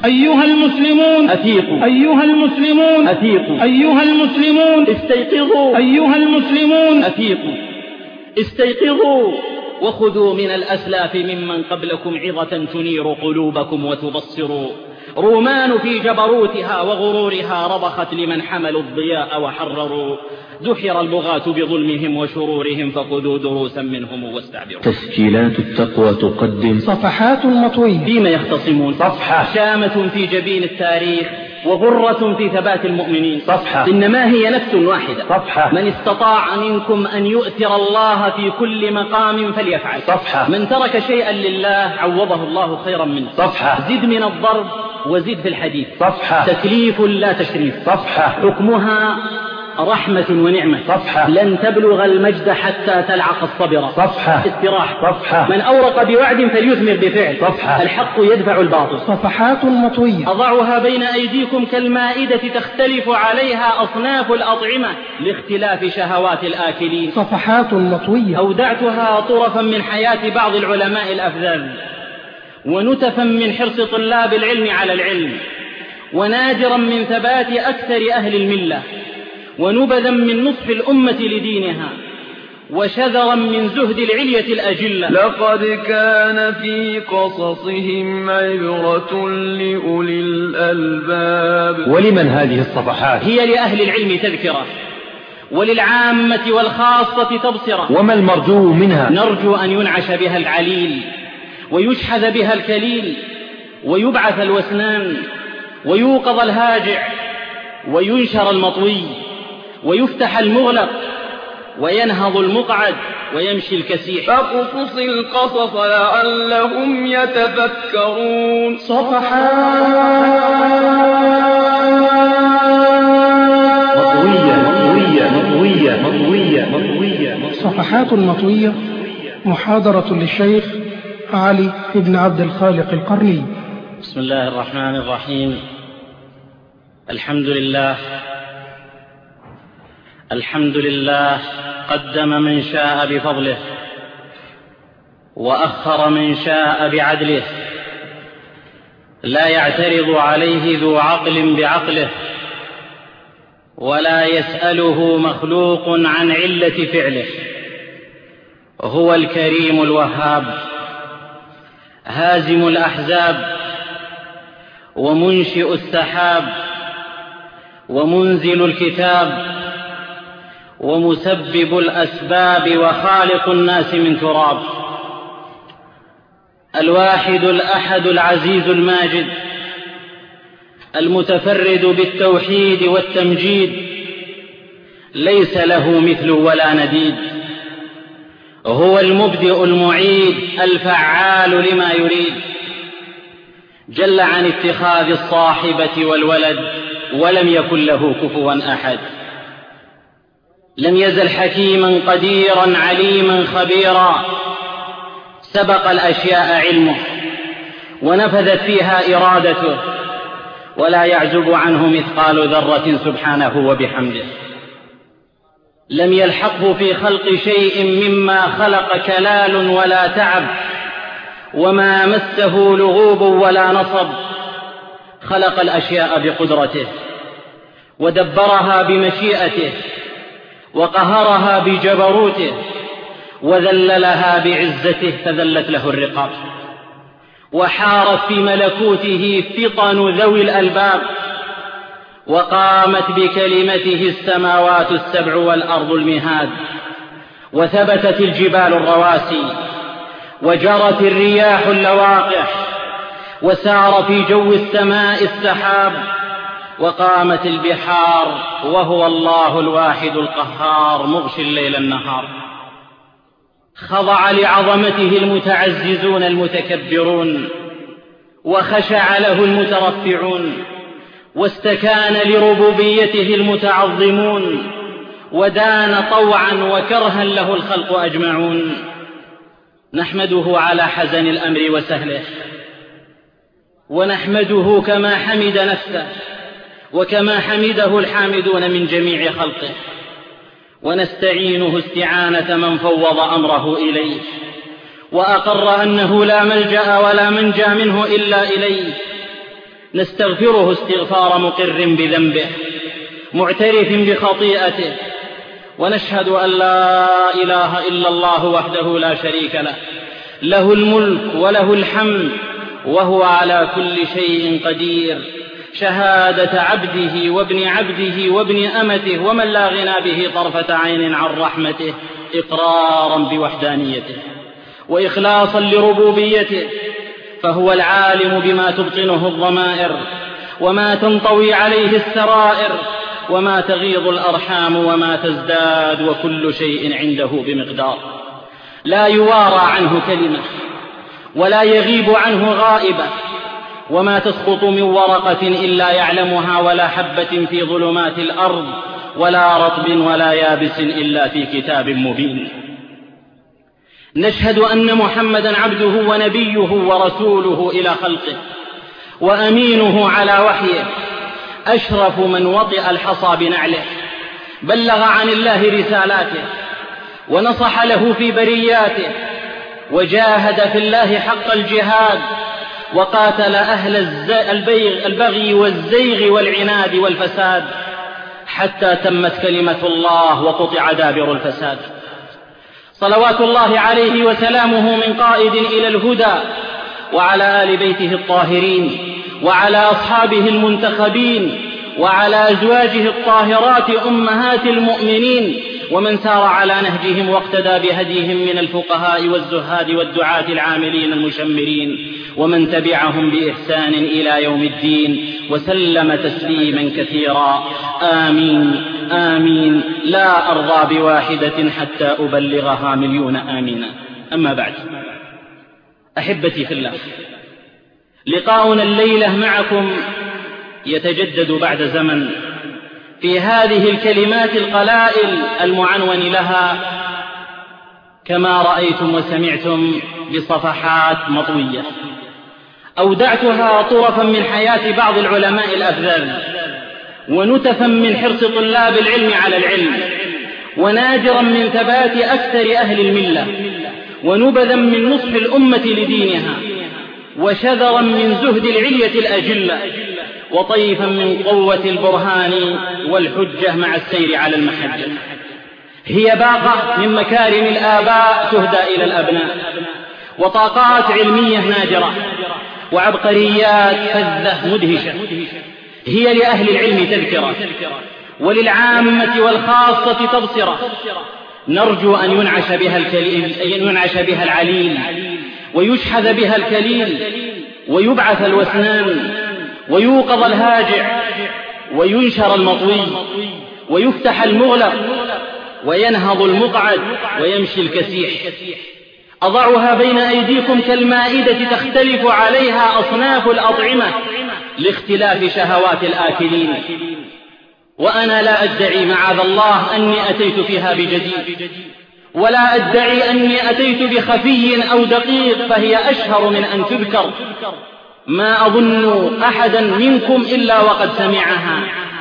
أيها المسلمون أفيقوا، أيها المسلمون أفيقوا، أيها المسلمون استيقظوا، أيها المسلمون أفيقوا، استيقظوا وخذوا من الأسلاف ممن قبلكم عظة تنير قلوبكم وتبصروا. رومان في جبروتها وغرورها رضخت لمن حملوا الضياء وحرروا. دحر البغاة بظلمهم وشرورهم فخذوا دروسا منهم واستعبروا. تسجيلات التقوى تقدم صفحات مطوية. فيما يختصمون؟ صفحة. شامة في جبين التاريخ وغرة في ثبات المؤمنين. صفحة. إنما هي نفس واحدة. صفحة. من استطاع منكم أن يؤثر الله في كل مقام فليفعل. صفحة. من ترك شيئا لله عوضه الله خيرا منه. صفحة. زد من الضرب وزد في الحديث. صفحة. تكليف لا تشريف. صفحة. حكمها رحمة ونعمة. صفحة. لن تبلغ المجد حتى تلعق الصبر. صفحة. استراحة. صفحة. من أورق بوعد فليثمر بفعل. صفحة. الحق يدفع الباطل. صفحات مطوية. أضعها بين أيديكم كالمائدة تختلف عليها أصناف الأطعمة لاختلاف شهوات الآكلين. صفحات مطوية. أودعتها طرفا من حياة بعض العلماء الأفذاذ، ونتفا من حرص طلاب العلم على العلم، ونادرا من ثبات أكثر أهل الملة، ونبذا من نصح الأمة لدينها، وشذرا من زهد العلية الأجلة. لقد كان في قصصهم عبرة لأولي الألباب. ولمن هذه الصفحات؟ هي لأهل العلم تذكرة، وللعامة والخاصة تبصرة. وما المرجو منها؟ نرجو أن ينعش بها العليل، ويشحذ بها الكليل، ويبعث الوسنان، ويوقظ الهاجع، وينشر المطوي، ويفتح المغلق، وينهض المقعد، ويمشي الكسيح. فاقصص القصص لعلهم يتفكرون. صفحات مطوية. صفحات مطوية. محاضرة للشيخ علي بن عبد الخالق القرني. بسم الله الرحمن الرحيم. الحمد لله قدم من شاء بفضله، وأخر من شاء بعدله. لا يعترض عليه ذو عقل بعقله، ولا يسأله مخلوق عن علة فعله. هو الكريم الوهاب، هازم الأحزاب، ومنشئ السحاب، ومنزل الكتاب، ومسبب الأسباب، وخالق الناس من تراب. الواحد الأحد العزيز الماجد، المتفرد بالتوحيد والتمجيد، ليس له مثل ولا نديد. هو المبدئ المعيد الفعال لما يريد، جل عن اتخاذ الصاحبة والولد، ولم يكن له كفوا أحد. لم يزل حكيما قديرا عليما خبيرا، سبق الأشياء علمه، ونفذت فيها إرادته، ولا يعزب عنه مثقال ذرة سبحانه وبحمده. لم يلحقه في خلق شيء مما خلق كلال ولا تعب، وما مسه لغوب ولا نصب. خلق الأشياء بقدرته، ودبرها بمشيئته، وقهرها بجبروته، وذللها بعزته فذلت له الرقاب. وحارت في ملكوته فطن ذوي الألباب، وقامت بكلمته السماوات السبع والأرض المهاد، وثبتت الجبال الرواسي، وجرت الرياح اللواقح، وسار في جو السماء السحاب، وقامت البحار، وهو الله الواحد القهار مغشي الليل النهار. خضع لعظمته المتعززون المتكبرون، وخشع له المترفعون، واستكان لربوبيته المتعظمون، ودان طوعا وكرها له الخلق أجمعون. نحمده على حزن الأمر وسهله، ونحمده كما حمد نفسه، وكما حمده الحامدون من جميع خلقه، ونستعينه استعانة من فوض أمره إليه، وأقر أنه لا ملجأ ولا منجى منه إلا إليه. نستغفره استغفار مقر بذنبه معترف بخطيئته، ونشهد أن لا إله إلا الله وحده لا شريك له، له الملك وله الحمد وهو على كل شيء قدير، شهادة عبده وابن عبده وابن أمته ومن لا غنى به طرفة عين عن رحمته، إقرارا بوحدانيته وإخلاصا لربوبيته، فهو العالم بما تبطنه الضمائر وما تنطوي عليه السرائر وما تغيض الأرحام وما تزداد، وكل شيء عنده بمقدار، لا يوارى عنه كلمة ولا يغيب عنه غائبة، وما تسقط من ورقة إلا يعلمها، ولا حبة في ظلمات الأرض ولا رطب ولا يابس إلا في كتاب مبين. نشهد أن محمدا عبده ونبيه ورسوله إلى خلقه وأمينه على وحيه، أشرف من وطئ الحصى بنعله، بلغ عن الله رسالاته ونصح له في برياته، وجاهد في الله حق الجهاد، وقاتل أهل البغي والزيغ والعناد والفساد، حتى تمت كلمة الله وقطع دابر الفساد. صلوات الله عليه وسلامه من قائد إلى الهدى، وعلى آل بيته الطاهرين، وعلى أصحابه المنتخبين، وعلى أزواجه الطاهرات أمهات المؤمنين، ومن سار على نهجهم واقتدى بهديهم من الفقهاء والزهاد والدعاة العاملين المشمرين، ومن تبعهم بإحسان إلى يوم الدين، وسلم تسليما كثيرا. آمين آمين، لا أرضى بواحدة حتى أبلغها مليون آمين. أما بعد، أحبتي في الله، لقاؤنا الليلة معكم يتجدد بعد زمن في هذه الكلمات القلائل المعنون لها كما رأيتم وسمعتم بصفحات مطوية، أودعتها طرفا من حياة بعض العلماء الأفذاذ، ونتفا من حرص طلاب العلم على العلم، وناجرا من ثبات أكثر أهل الملة، ونبذا من نصح الأمة لدينها، وشذرا من زهد العلية الأجلة، وطيفا من قوة البرهان والحجة مع السير على المحجة. هي باقة من مكارم الآباء تهدى إلى الأبناء، وطاقات علمية ناجرة، وعبقريات فذة مدهشة. هي لأهل العلم تذكرة، وللعامة والخاصة تبصرة. نرجو أن ينعش بها العليل، ويشحذ بها الكليل، ويبعث الوسنان، ويوقظ الهاجع، وينشر المطوي، ويفتح المغلق، وينهض المقعد، ويمشي الكسيح. أضعها بين أيديكم كالمائدة تختلف عليها أصناف الأطعمة لاختلاف شهوات الآكلين، وأنا لا أدعي معاذ الله أني أتيت فيها بجديد، ولا أدعي أني أتيت بخفي أو دقيق، فهي أشهر من أن تذكر. ما أظن أحدا منكم إلا وقد سمعها.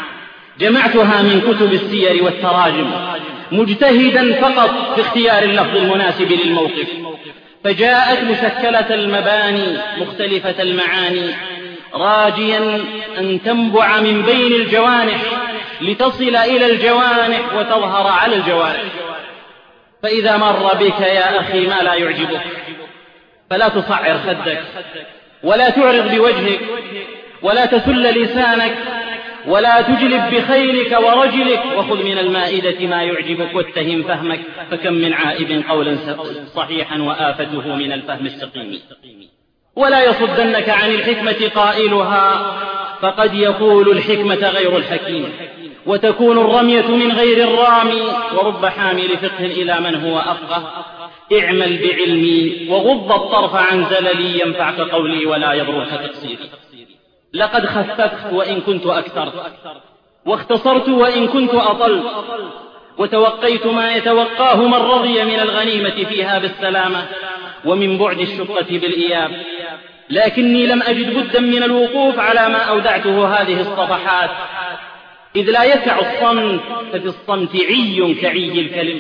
جمعتها من كتب السير والتراجم، مجتهدا فقط في اختيار اللفظ المناسب للموقف، فجاءت مشكلة المباني مختلفة المعاني، راجيا أن تنبع من بين الجوانح لتصل إلى الجوانح وتظهر على الجوارح. فإذا مر بك يا أخي ما لا يعجبك فلا تصعر خدك، ولا تعرض بوجهك، ولا تسل لسانك، ولا تجلب بخيلك ورجلك، وخذ من المائدة ما يعجبك واتهم فهمك، فكم من عائب قولا صحيحا وآفته من الفهم السقيم. ولا يصدنك عن الحكمة قائلها، فقد يقول الحكمة غير الحكيم، وتكون الرمية من غير الرامي، ورب حامل فقه إلى من هو أفقه. اعمل بعلمي وغض الطرف عن زللي، ينفعك قولي ولا يضرك تقصيري. لقد خففت وإن كنت أكثرت، واختصرت وإن كنت أطلت، وتوقيت ما يتوقاه من رضي من الغنيمة فيها بالسلامة، ومن بعد الشقة بالإياب. لكني لم أجد بدا من الوقوف على ما أودعته هذه الصفحات، إذ لا يسع الصمت، ففي الصمت عي كعي الكلم.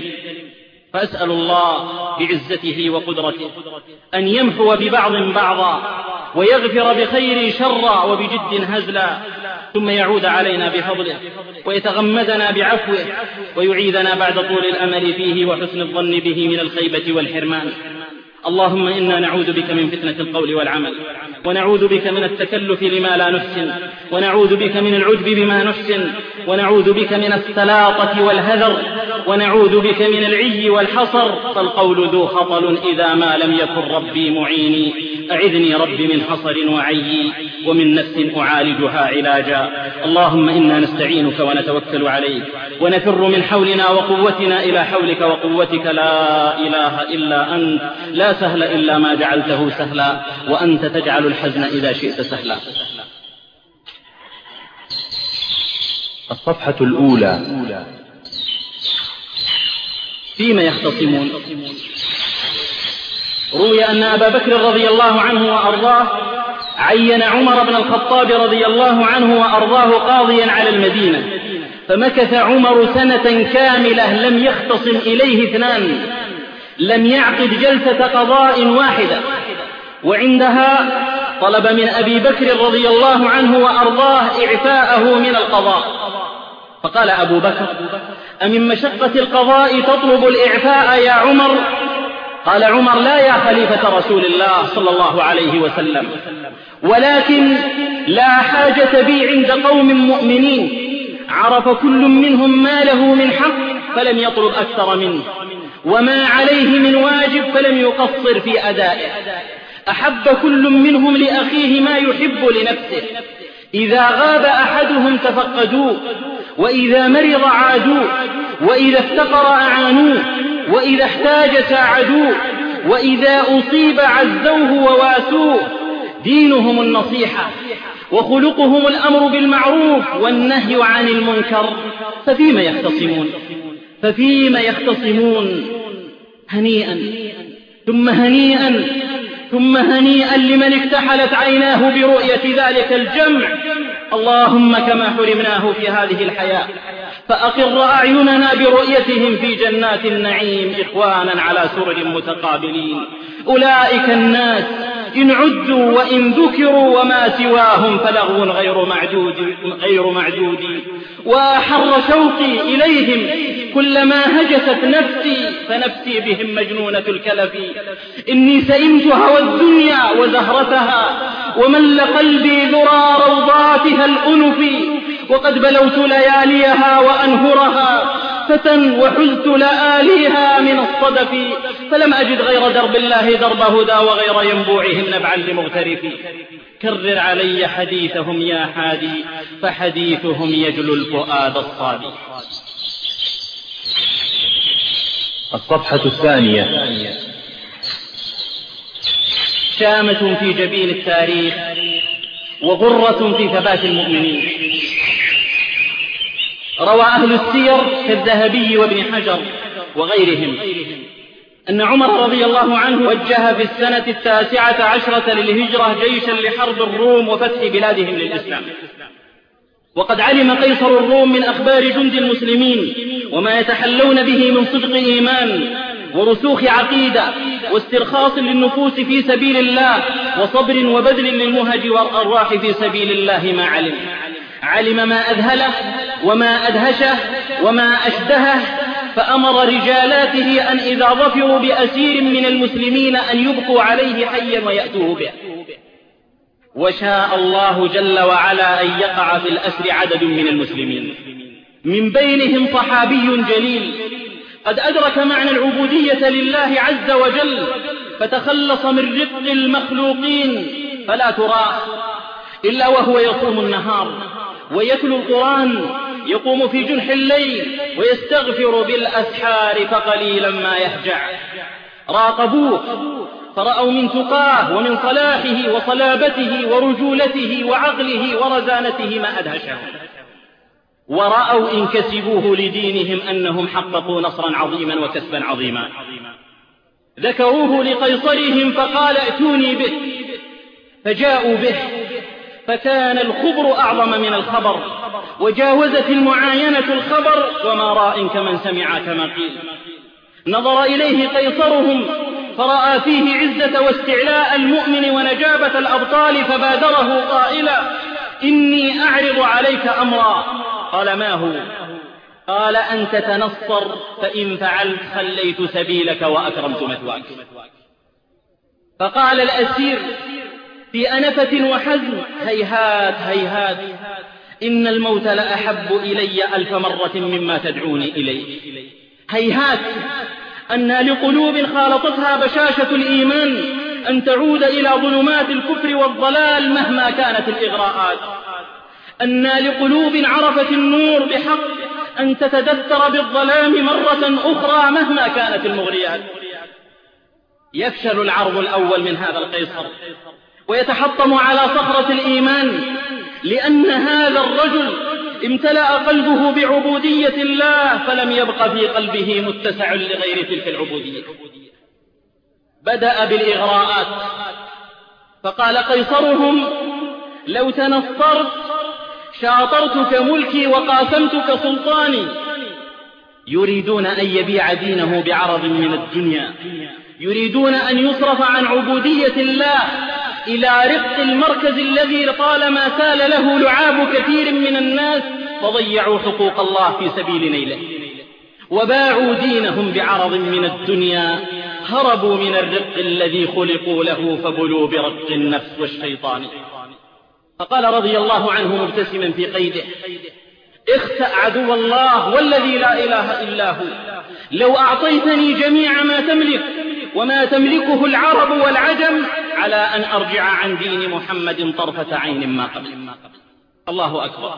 فأسأل الله بعزته وقدرته أن يمحو ببعض بعضا، ويغفر بخير شرا وبجد هزلا، ثم يعود علينا بفضله ويتغمدنا بعفوه ويعيذنا بعد طول الأمل فيه وحسن الظن به من الخيبة والحرمان. اللهم إنا نعوذ بك من فتنة القول والعمل، ونعوذ بك من التكلف لما لا نحسن، ونعوذ بك من العجب بما نحسن، ونعوذ بك من السلاطة والهذر، ونعوذ بك من العي والحصر. فالقول ذو خطل إذا ما لم يكن ربي معيني. أعذني ربي من حصر وعي، ومن نفس أعالجها علاجا. اللهم إنا نستعينك ونتوكل عليك، ونفر من حولنا وقوتنا إلى حولك وقوتك. لا إله إلا أنت، لا سهل إلا ما جعلته سهلا، وأنت تجعل الحزن إذا شئت سهلا. الصفحة الأولى. فيما يختصمون؟ روي أن أبا بكر رضي الله عنه وأرضاه عين عمر بن الخطاب رضي الله عنه وأرضاه قاضيا على المدينة، فمكث عمر سنة كاملة لم يختصم إليه اثنان، لم يعقد جلسة قضاء واحدة، وعندها طلب من أبي بكر رضي الله عنه وأرضاه إعفاءه من القضاء. فقال أبو بكر: أمن مشقة القضاء تطلب الإعفاء يا عمر؟ قال عمر: لا يا خليفة رسول الله صلى الله عليه وسلم، ولكن لا حاجة بي عند قوم مؤمنين عرف كل منهم ما له من حق فلم يطلب أكثر منه، وما عليه من واجب فلم يقصر في أدائه. أحب كل منهم لأخيه ما يحب لنفسه، إذا غاب أحدهم تفقدوه، وإذا مرض عادوه، وإذا افتقر أعانوه، وإذا احتاج ساعدوه، وإذا أصيب عزوه وواسوه. دينهم النصيحة، وخلقهم الأمر بالمعروف والنهي عن المنكر. ففيما يختصمون؟ هنيئا ثم هنيئا ثم هنيئا لمن اكتحلت عيناه برؤية ذلك الجمع. اللهم كما حرمناه في هذه الحياة فأقر أعيننا برؤيتهم في جنات النعيم إخوانا على سرر متقابلين. أولئك الناس إن عدوا وإن ذكروا وما سواهم فلغو غير معدود. وأحر شوقي إليهم كلما هجست نفسي، فنفسي بهم مجنونة الكلف. إني سئمت هوى الدنيا وزهرتها، ومل قلبي ذرى روضاتها الأنف، وقد بلوت لياليها وأنهرها فتى وحزت لآليها من الصدف، فلم أجد غير درب الله درب هدى، وغير ينبوعهم نبعا لمغترف. كرر علي حديثهم يا حادي، فحديثهم يجلو الفؤاد الصادي. الصفحة الثانية. شامة في جبين التاريخ، وغرة في ثبات المؤمنين. روى أهل السير كالذهبي وابن حجر وغيرهم أن عمر رضي الله عنه وجه في السنة 19 للهجرة جيشا لحرب الروم وفتح بلادهم للإسلام. وقد علم قيصر الروم من أخبار جند المسلمين وما يتحلون به من صدق إيمان ورسوخ عقيدة واسترخاص للنفوس في سبيل الله وصبر وبذل للمهج والأرواح في سبيل الله. ما علم ما أذهله وما أدهشه وما أشدهه، فأمر رجالاته أن إذا ظفروا بأسير من المسلمين أن يبقوا عليه حيا ويأتوه به. وشاء الله جل وعلا أن يقع في الأسر عدد من المسلمين، من بينهم صحابي جليل قد أدرك معنى العبودية لله عز وجل، فتخلص من رق المخلوقين، فلا تراه إلا وهو يصوم النهار ويتلو القرآن، يقوم في جنح الليل ويستغفر بالأسحار، فقليلا ما يهجع. راقبوه فرأوا من تقاه ومن صلاحه وصلابته ورجولته وعقله ورزانته ما أدهشهم، ورأوا إن كسبوه لدينهم أنهم حققوا نصرا عظيما وكسبا عظيما. ذكروه لقيصرهم فقال ائتوني به، فجاءوا به، فكان الخبر أعظم من الخبر، وجاوزت المعاينة الخبر، وما راء كمن سمع كما قيل. نظر إليه قيصرهم فرأى فيه عزة واستعلاء المؤمن ونجابة الأبطال فبادره قائلا: إني أعرض عليك أمرا. قال: ما هو؟ قال: أن تتنصر، فإن فعلت خليت سبيلك وأكرمت مثواك. فقال الأسير في أنفة وحزن: هيهات هيهات، إن الموت لأحب إلي 1000 مرة مما تدعوني إليه. هيهات أن لقلوب خالطتها بشاشة الإيمان أن تعود إلى ظلمات الكفر والضلال مهما كانت الإغراءات، أن لقلوب عرفت النور بحق أن تتدثر بالظلام مرة أخرى مهما كانت المغريات. يفشل العرض الأول من هذا القيصر ويتحطم على صخرة الإيمان، لأن هذا الرجل امتلأ قلبه بعبودية الله، فلم يبق في قلبه متسع لغير تلك العبودية. بدأ بالإغراءات، فقال قيصرهم: لو تنصرت شاطرتك ملكي وقاسمتك سلطاني. يريدون أن يبيع دينه بعرض من الدنيا، يريدون أن يصرف عن عبودية الله إلى رق المركز الذي طالما سال له لعاب كثير من الناس فضيعوا حقوق الله في سبيل نيله، وباعوا دينهم بعرض من الدنيا، هربوا من الرق الذي خلقوا له فبلوا برق النفس والشيطان. فقال رضي الله عنه مبتسما في قيده: اخسأ عدو الله والذي لا إله إلا هو، لو أعطيتني جميع ما تملك وما تملكه العرب والعجم على أن أرجع عن دين محمد طرفة عين ما قبل. الله أكبر.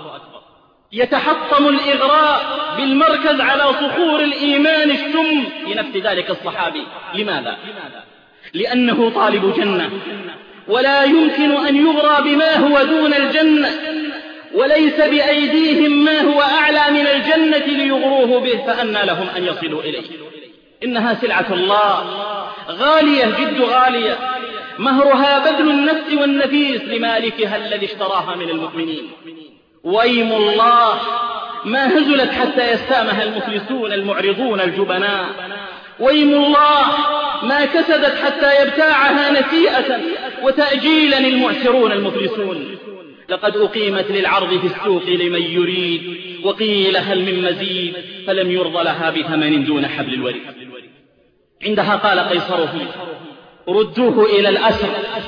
يتحطم الإغراء بالمركز على صخور الإيمان الشم في نفس ذلك الصحابي. لماذا؟ لأنه طالب جنة، ولا يمكن أن يغرى بما هو دون الجنة، وليس بأيديهم ما هو أعلى من الجنة ليغروه به، فأنى لهم أن يصلوا إليه. إنها سلعة الله غالية جد غالية، مهرها بذل النفس والنفيس لمالكها الذي اشتراها من المؤمنين. ويم الله ما هزلت حتى يستامها المفلسون المعرضون الجبناء، ويم الله ما كسدت حتى يبتاعها نسيئة وتأجيلا المعسرون المفلسون. لقد أقيمت للعرض في السوق لمن يريد، وقيل هل من مزيد، فلم يرضى لها بثمن دون حبل الوريد. عندها قال قيصره: ردوه إلى الأسر،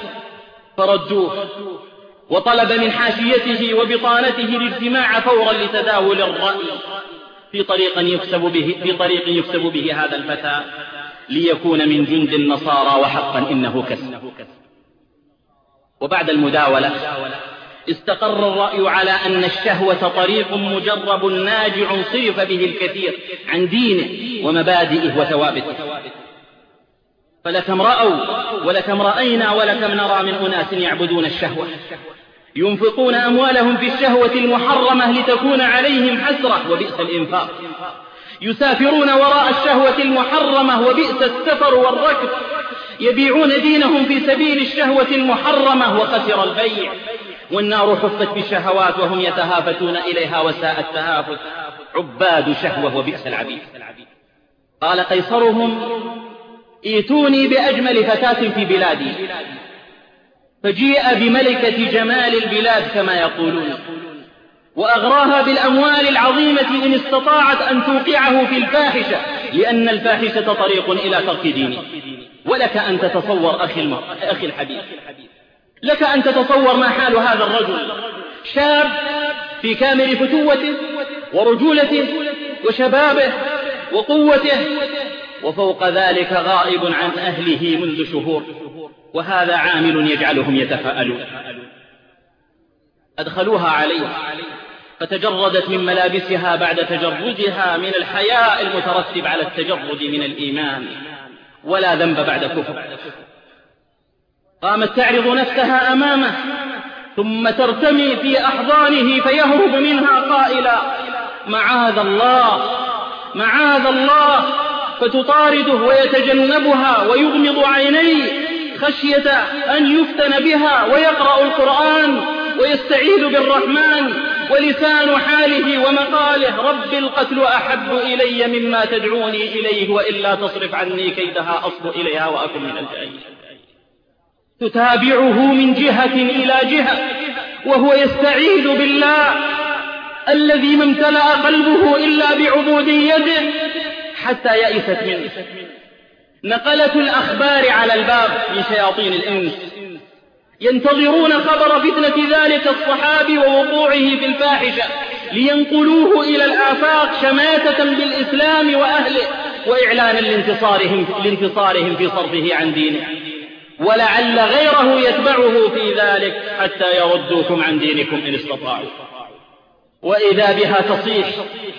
فردوه، وطلب من حاشيته وبطانته الاجتماع فورا لتداول الرأي في طريق يكسب به هذا الفتى ليكون من جند النصارى، وحقا إنه كسب. وبعد المداولة استقر الرأي على أن الشهوة طريق مجرب ناجع صرف به الكثير عن دينه ومبادئه وثوابته. فلكم رأوا ولكم رأينا ولكم نرى من أناس يعبدون الشهوة، ينفقون أموالهم في الشهوة المحرمة لتكون عليهم حسرة وبئس الإنفاق، يسافرون وراء الشهوة المحرمة وبئس السفر والركب، يبيعون دينهم في سبيل الشهوة المحرمة وخسر البيع. والنار حفت بالشهوات وهم يتهافتون إليها وساء التهافت، عباد شهوة وبئس العبيد. قال قيصرهم: ائتوني بأجمل فتاة في بلادي، فجيء بملكة جمال البلاد كما يقولون، وأغراها بالأموال العظيمة إن استطاعت أن توقعه في الفاحشة، لأن الفاحشة طريق إلى ترك دينه. ولك أن تتصور أخي الحبيب، لك أن تتصور ما حال هذا الرجل، شاب في كامل فتوته ورجولته وشبابه وقوته، وفوق ذلك غائب عن أهله منذ شهور، وهذا عامل يجعلهم يتفاءلون. أدخلوها عليه فتجردت من ملابسها بعد تجردها من الحياء المترتب على التجرد من الإيمان، ولا ذنب بعد كفر. قامت تعرض نفسها أمامه ثم ترتمي في أحضانه فيهرب منها قائلا: معاذ الله معاذ الله، فتطارده ويتجنبها ويغمض عينيه خشية أن يفتن بها، ويقرأ القرآن ويستعيذ بالرحمن ولسان حاله ومقاله: رب القتل أحب إلي مما تدعوني إليه وإلا تصرف عني كيدها أصب إليها وأكن من الجاهلين. تتابعه من جهة إلى جهة وهو يستعيذ بالله الذي ما امتلأ قلبه إلا بعبوديته حتى يئست منه. نقلة الأخبار على الباب من شياطين الإنس ينتظرون خبر فتنة ذلك الصحابي ووقوعه في الفاحشة لينقلوه إلى الآفاق شماتة بالإسلام وأهله وإعلانا لانتصارهم في صرفه عن دينه، ولعل غيره يتبعه في ذلك حتى يردوكم عن دينكم إن استطاعوا. وإذا بها تصيح: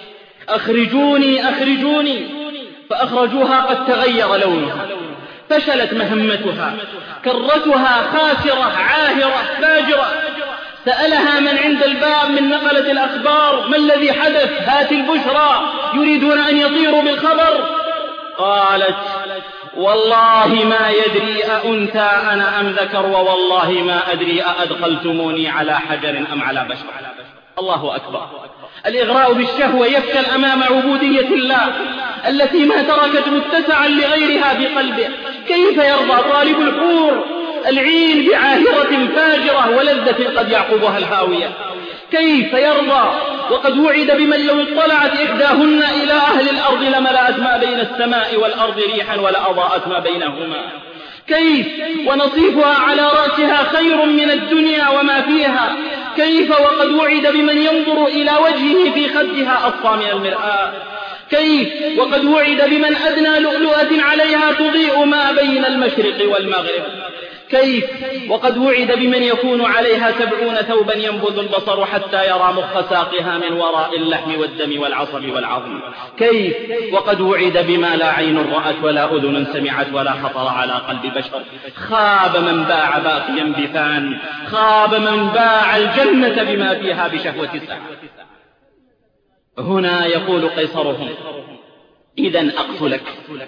أخرجوني أخرجوني، فأخرجوها قد تغير لونها، فشلت مهمتها، كرتها خاسرة عاهرة فاجرة. سألها من عند الباب من نقلة الأخبار: ما الذي حدث؟ هات البشرى، يريدون أن يطيروا بالخبر. قالت: والله ما يدري أأنثى أنا أم ذكر، ووالله ما أدري أأدخلتموني على حجر أم على بشر. الله أكبر. الإغراء بالشهوة يفشل أمام عبودية الله التي ما تركت متسعا لغيرها بقلبه. كيف يرضى طالب الحور العين بعاهرة فاجرة ولذة قد يعقبها الهاوية؟ كيف يرضى وقد وعد بمن لو اطلعت إحداهن إلى أهل الأرض لملأت ما بين السماء والأرض ريحا ولأضاءت ما بينهما؟ كيف ونصيفها على رأسها خير من الدنيا وما فيها؟ كيف وقد وعد بمن ينظر إلى وجهه في خدها أصفى من المرآة؟ كيف وقد وعد بمن أدنى لؤلؤة عليها تضيء ما بين المشرق والمغرب؟ كيف وقد وعد بمن يكون عليها 70 ثوبا ينبذ البصر حتى يرى مخ ساقها من وراء اللحم والدم والعصب والعظم؟ كيف وقد وعد بما لا عين رأت ولا أذن سمعت ولا خطر على قلب بشر؟ خاب من باع باقيا بفان، خاب من باع الجنة بما فيها بشهوة ساعة. هنا يقول قيصرهم: إذن أقتلك.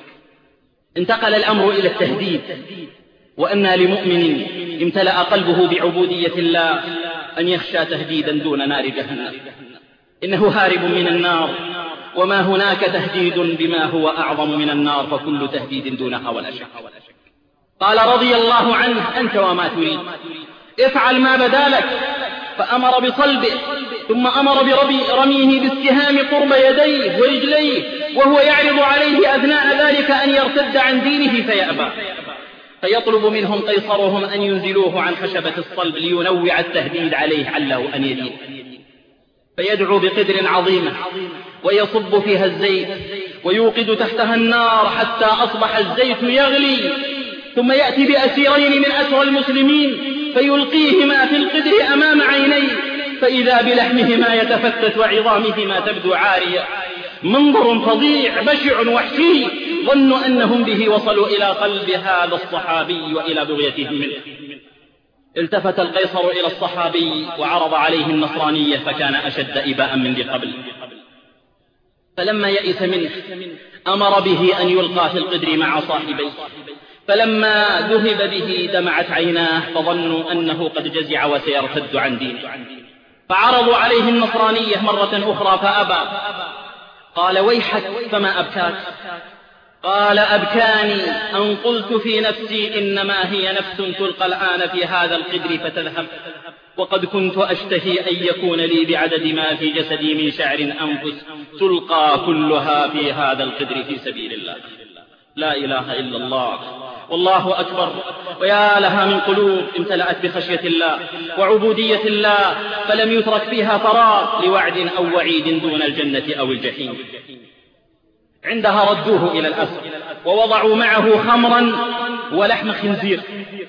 انتقل الأمر إلى التهديد، وأن لمؤمن امتلأ قلبه بعبودية الله أن يخشى تهديدا دون نار جهنم. إنه هارب من النار، وما هناك تهديد بما هو أعظم من النار، فكل تهديد دونها ولا شك. قال رضي الله عنه: أنت وما تريد، افعل ما بدا لك. فأمر بصلبه، ثم أمر برميه بالسهام قرب يديه ورجليه، وهو يعرض عليه أثناء ذلك أن يرتد عن دينه فيأبى. فيطلب منهم قيصرهم أن ينزلوه عن خشبة الصلب لينوع التهديد عليه عله أن يدين. فيدعو بقدر عظيمة ويصب فيها الزيت ويوقد تحتها النار حتى أصبح الزيت يغلي، ثم يأتي بأسيرين من أسرى المسلمين فيلقيهما في القدر أمام عينيه، فإذا بلحمهما يتفتت وعظامهما تبدو عارية. منظر فظيع بشع وحشي، ظنوا أنهم به وصلوا إلى قلب هذا الصحابي وإلى بغيتهم منه. التفت القيصر إلى الصحابي وعرض عليه النصرانية، فكان أشد إباء من ذي قبل. فلما يئس منه أمر به أن يلقى في القدر مع صاحبيه، فلما ذهب به دمعت عيناه، فظنوا أنه قد جزع وسيرتد عن دينه، فعرضوا عليه النصرانية مرة أخرى فأبى. قال: ويحك، فما أبكاك؟ قال: أبكاني أن قلت في نفسي إنما هي نفس تلقى الآن في هذا القدر فتذهب، وقد كنت أشتهي أن يكون لي بعدد ما في جسدي من شعر أنفس تلقى كلها في هذا القدر في سبيل الله. لا إله إلا الله، والله أكبر. ويا لها من قلوب امتلأت بخشية الله وعبودية الله، فلم يترك فيها فراغ لوعد أو وعيد دون الجنة أو الجحيم. عندها ردوه إلى الأسر ووضعوا معه خمرا ولحم خنزير،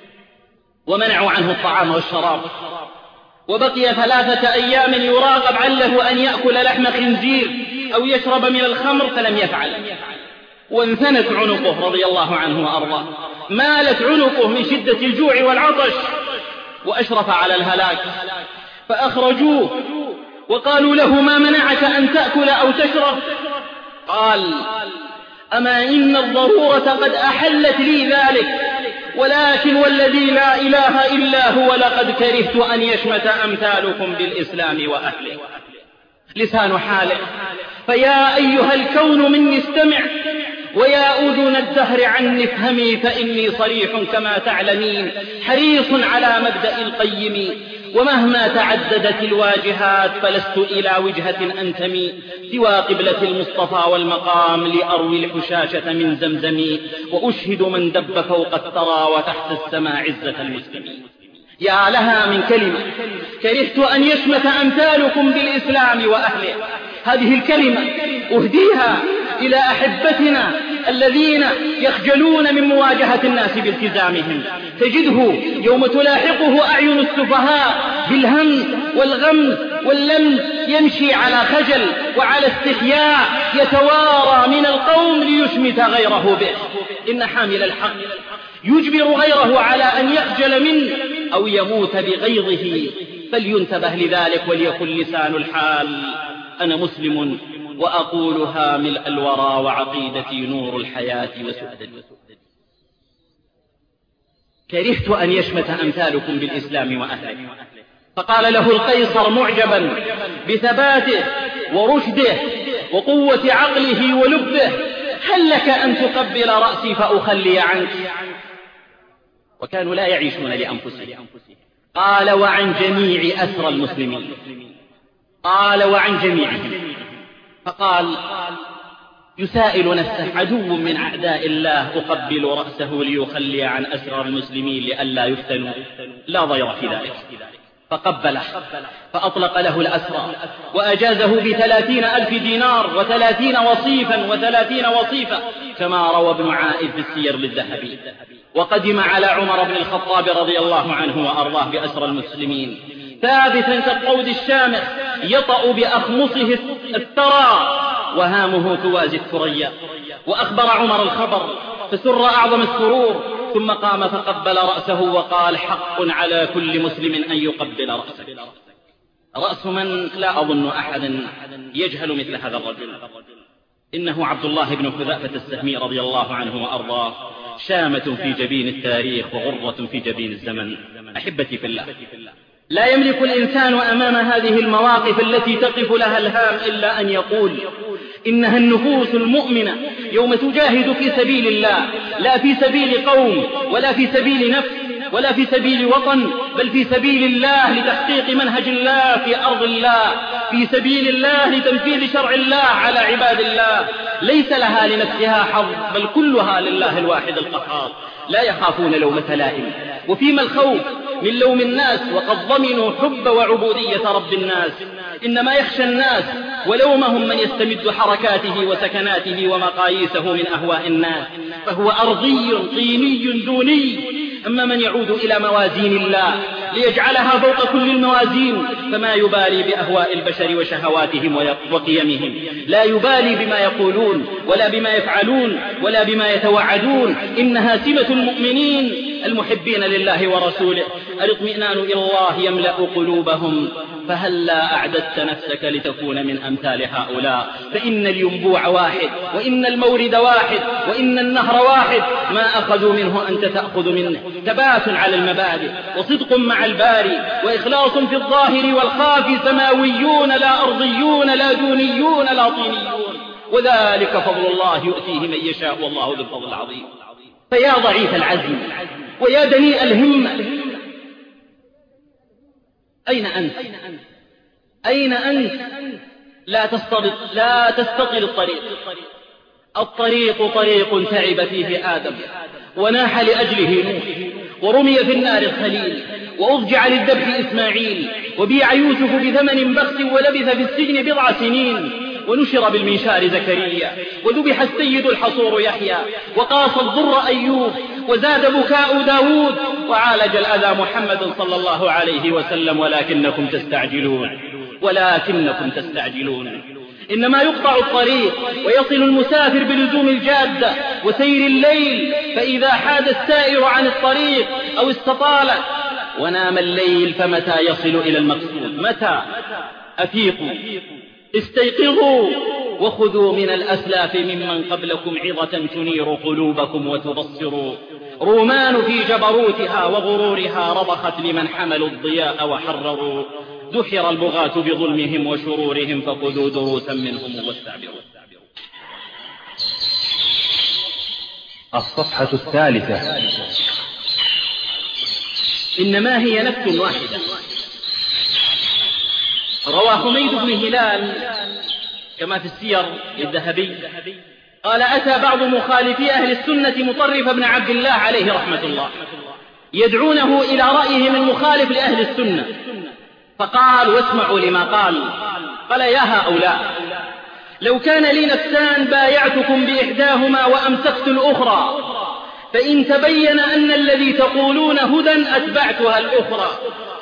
ومنعوا عنه الطعام والشراب، وبقي 3 أيام يراقب عله أن يأكل لحم خنزير أو يشرب من الخمر، فلم يفعل. وانثنت عنقه رضي الله عنه وأرضاه، مالت عنقه من شدة الجوع والعطش، وأشرف على الهلاك. فأخرجوه وقالوا له: ما منعك أن تأكل أو تشرب؟ قال: أما إن الضرورة قد أحلت لي ذلك، ولكن والذي لا إله إلا هو لقد كرهت أن يشمت أمثالكم بالإسلام وأهله. لسان حاله: فيا أيها الكون مني استمع، ويا أذن الدهر عني افهمي، فإني صريح كما تعلمين، حريص على مبدأ القيم، ومهما تعددت الواجهات فلست إلى وجهة أنتمي سوى قبلة المصطفى والمقام، لأروي الحشاشة من زمزم، وأشهد من دب فوق الثرى وتحت السماء عزة المسلمين. يا لها من كلمة كرهت أن يشمت أمثالكم بالإسلام وأهله. هذه الكلمة أهديها إلى أحبتنا الذين يخجلون من مواجهة الناس بالتزامهم. تجده يوم تلاحقه أعين السفهاء بالهم والغم واللمس يمشي على خجل وعلى استحياء، يتوارى من القوم ليشمت غيره به. إن حامل الحق يجبر غيره على أن يخجل منه أو يموت بغيظه، فلينتبه لذلك وليكن لسان الحال: أنا مسلم وأقولها ملء الورى، وعقيدتي نور الحياة وسؤددي. كرهت أن يشمت أمثالكم بالإسلام وأهله. فقال له القيصر معجبا بثباته ورشده وقوة عقله ولبه: هل لك أن تقبل رأسي فأخلي عنك؟ وكانوا لا يعيشون لأنفسهم. قال: وعن جميع أسرى المسلمين. قال: وعن جميعهم. فقال: يسائل نفسه: عدو من أعداء الله أقبل رأسه ليخلي عن أسرى المسلمين لئلا يفتنوا؟ لا ضير في ذلك. فقبله فأطلق له الأسرى وأجازه ب30,000 دينار و30 وصيفا و30 وصيفة، كما روى ابن عائذ في السير للذهبي. وقدم على عمر بن الخطاب رضي الله عنه وأرضاه بأسرى المسلمين ثابتا كالطود الشامخ يطأ بأخمصه الثرى وهامه توازي الثريا. وأخبر عمر الخبر فسر أعظم السرور، ثم قام فقبل رأسه وقال: حق على كل مسلم أن يقبل رأسه. رأس من لا أظن أحدا يجهل مثل هذا الرجل. إنه عبد الله بن حذافة السهمي رضي الله عنه وأرضاه، شامة في جبين التاريخ وغرة في جبين الزمن. أحبتي في الله، لا يملك الإنسان أمام هذه المواقف التي تقف لها الهام إلا أن يقول: إنها النفوس المؤمنة يوم تجاهد في سبيل الله، لا في سبيل قوم ولا في سبيل نفس ولا في سبيل وطن، بل في سبيل الله لتحقيق منهج الله في أرض الله، في سبيل الله لتنفيذ شرع الله على عباد الله، ليس لها لنفسها حظ، بل كلها لله الواحد القهار. لا يخافون لومة لائم، وفيما الخوف من لوم الناس وقد ضمنوا حب وعبودية رب الناس. إنما يخشى الناس ولومهم من يستمد حركاته وسكناته ومقاييسه من أهواء الناس، فهو أرضي طيني دوني. أما من يعود إلى موازين الله ليجعلها فوق كل الموازين، فما يبالي بأهواء البشر وشهواتهم وقيمهم، لا يبالي بما يقولون ولا بما يفعلون ولا بما يتوعدون. إنها سمة المؤمنين المحبين لله ورسوله. الاطمئنان إلى الله يملأ قلوبهم، فهلا أعددت نفسك لتكون من أمثال هؤلاء؟ فإن الينبوع واحد، وإن المورد واحد، وإن النهر واحد، ما أخذوا منه أنت تأخذ منه. ثبات على المبادئ وصدق مع الباري وإخلاص في الظاهر والخافي، سماويون لا أرضيون لا دونيون لا طينيون، وذلك فضل الله يؤتيه من يشاء والله ذو الفضل العظيم. فيا ضعيف العزم ويا دنيء الهمة، أين أنت؟ أين أنت؟ لا تستطل الطريق. الطريق طريق تعب فيه آدم وناح لأجله نوح، ورمي في النار الخليل، وأضجع للذبح إسماعيل، وبيع يوسف بثمن بخس ولبث في السجن 10 سنين، ونشر بالمنشار زكريا، وذبح السيد الحصور يحيى، وقاص الضر أيوب، وزاد بكاء داود، وعالج الأذى محمد صلى الله عليه وسلم. ولكنكم تستعجلون. إنما يقطع الطريق ويصل المسافر بلزوم الجادة وسير الليل، فإذا حاد السائر عن الطريق أو استطال ونام الليل، فمتى يصل إلى المقصود؟ متى؟ أفيقوا، استيقظوا، وخذوا من الأسلاف ممن قبلكم عظة تنير قلوبكم وتبصروا. رومان في جبروتها وغرورها رضخت لمن حملوا الضياء وحرروا. دحر البغاة بظلمهم وشرورهم فخذوا دروسا منهم واستعبروا. الصفحة الثالثة. إنما هي نفس واحدة. روى حميد بن هلال كما في السير للذهبي قال: أتى بعض مخالفي أهل السنة مطرف بن عبد الله عليه رحمة الله يدعونه إلى رأيهم المخالف لأهل السنة، فقال: واسمعوا لما قال: يا هؤلاء، لو كان لي نفسان بايعتكم بإحداهما وأمسكت الأخرى، فإن تبين أن الذي تقولون هدى أتبعتها الأخرى،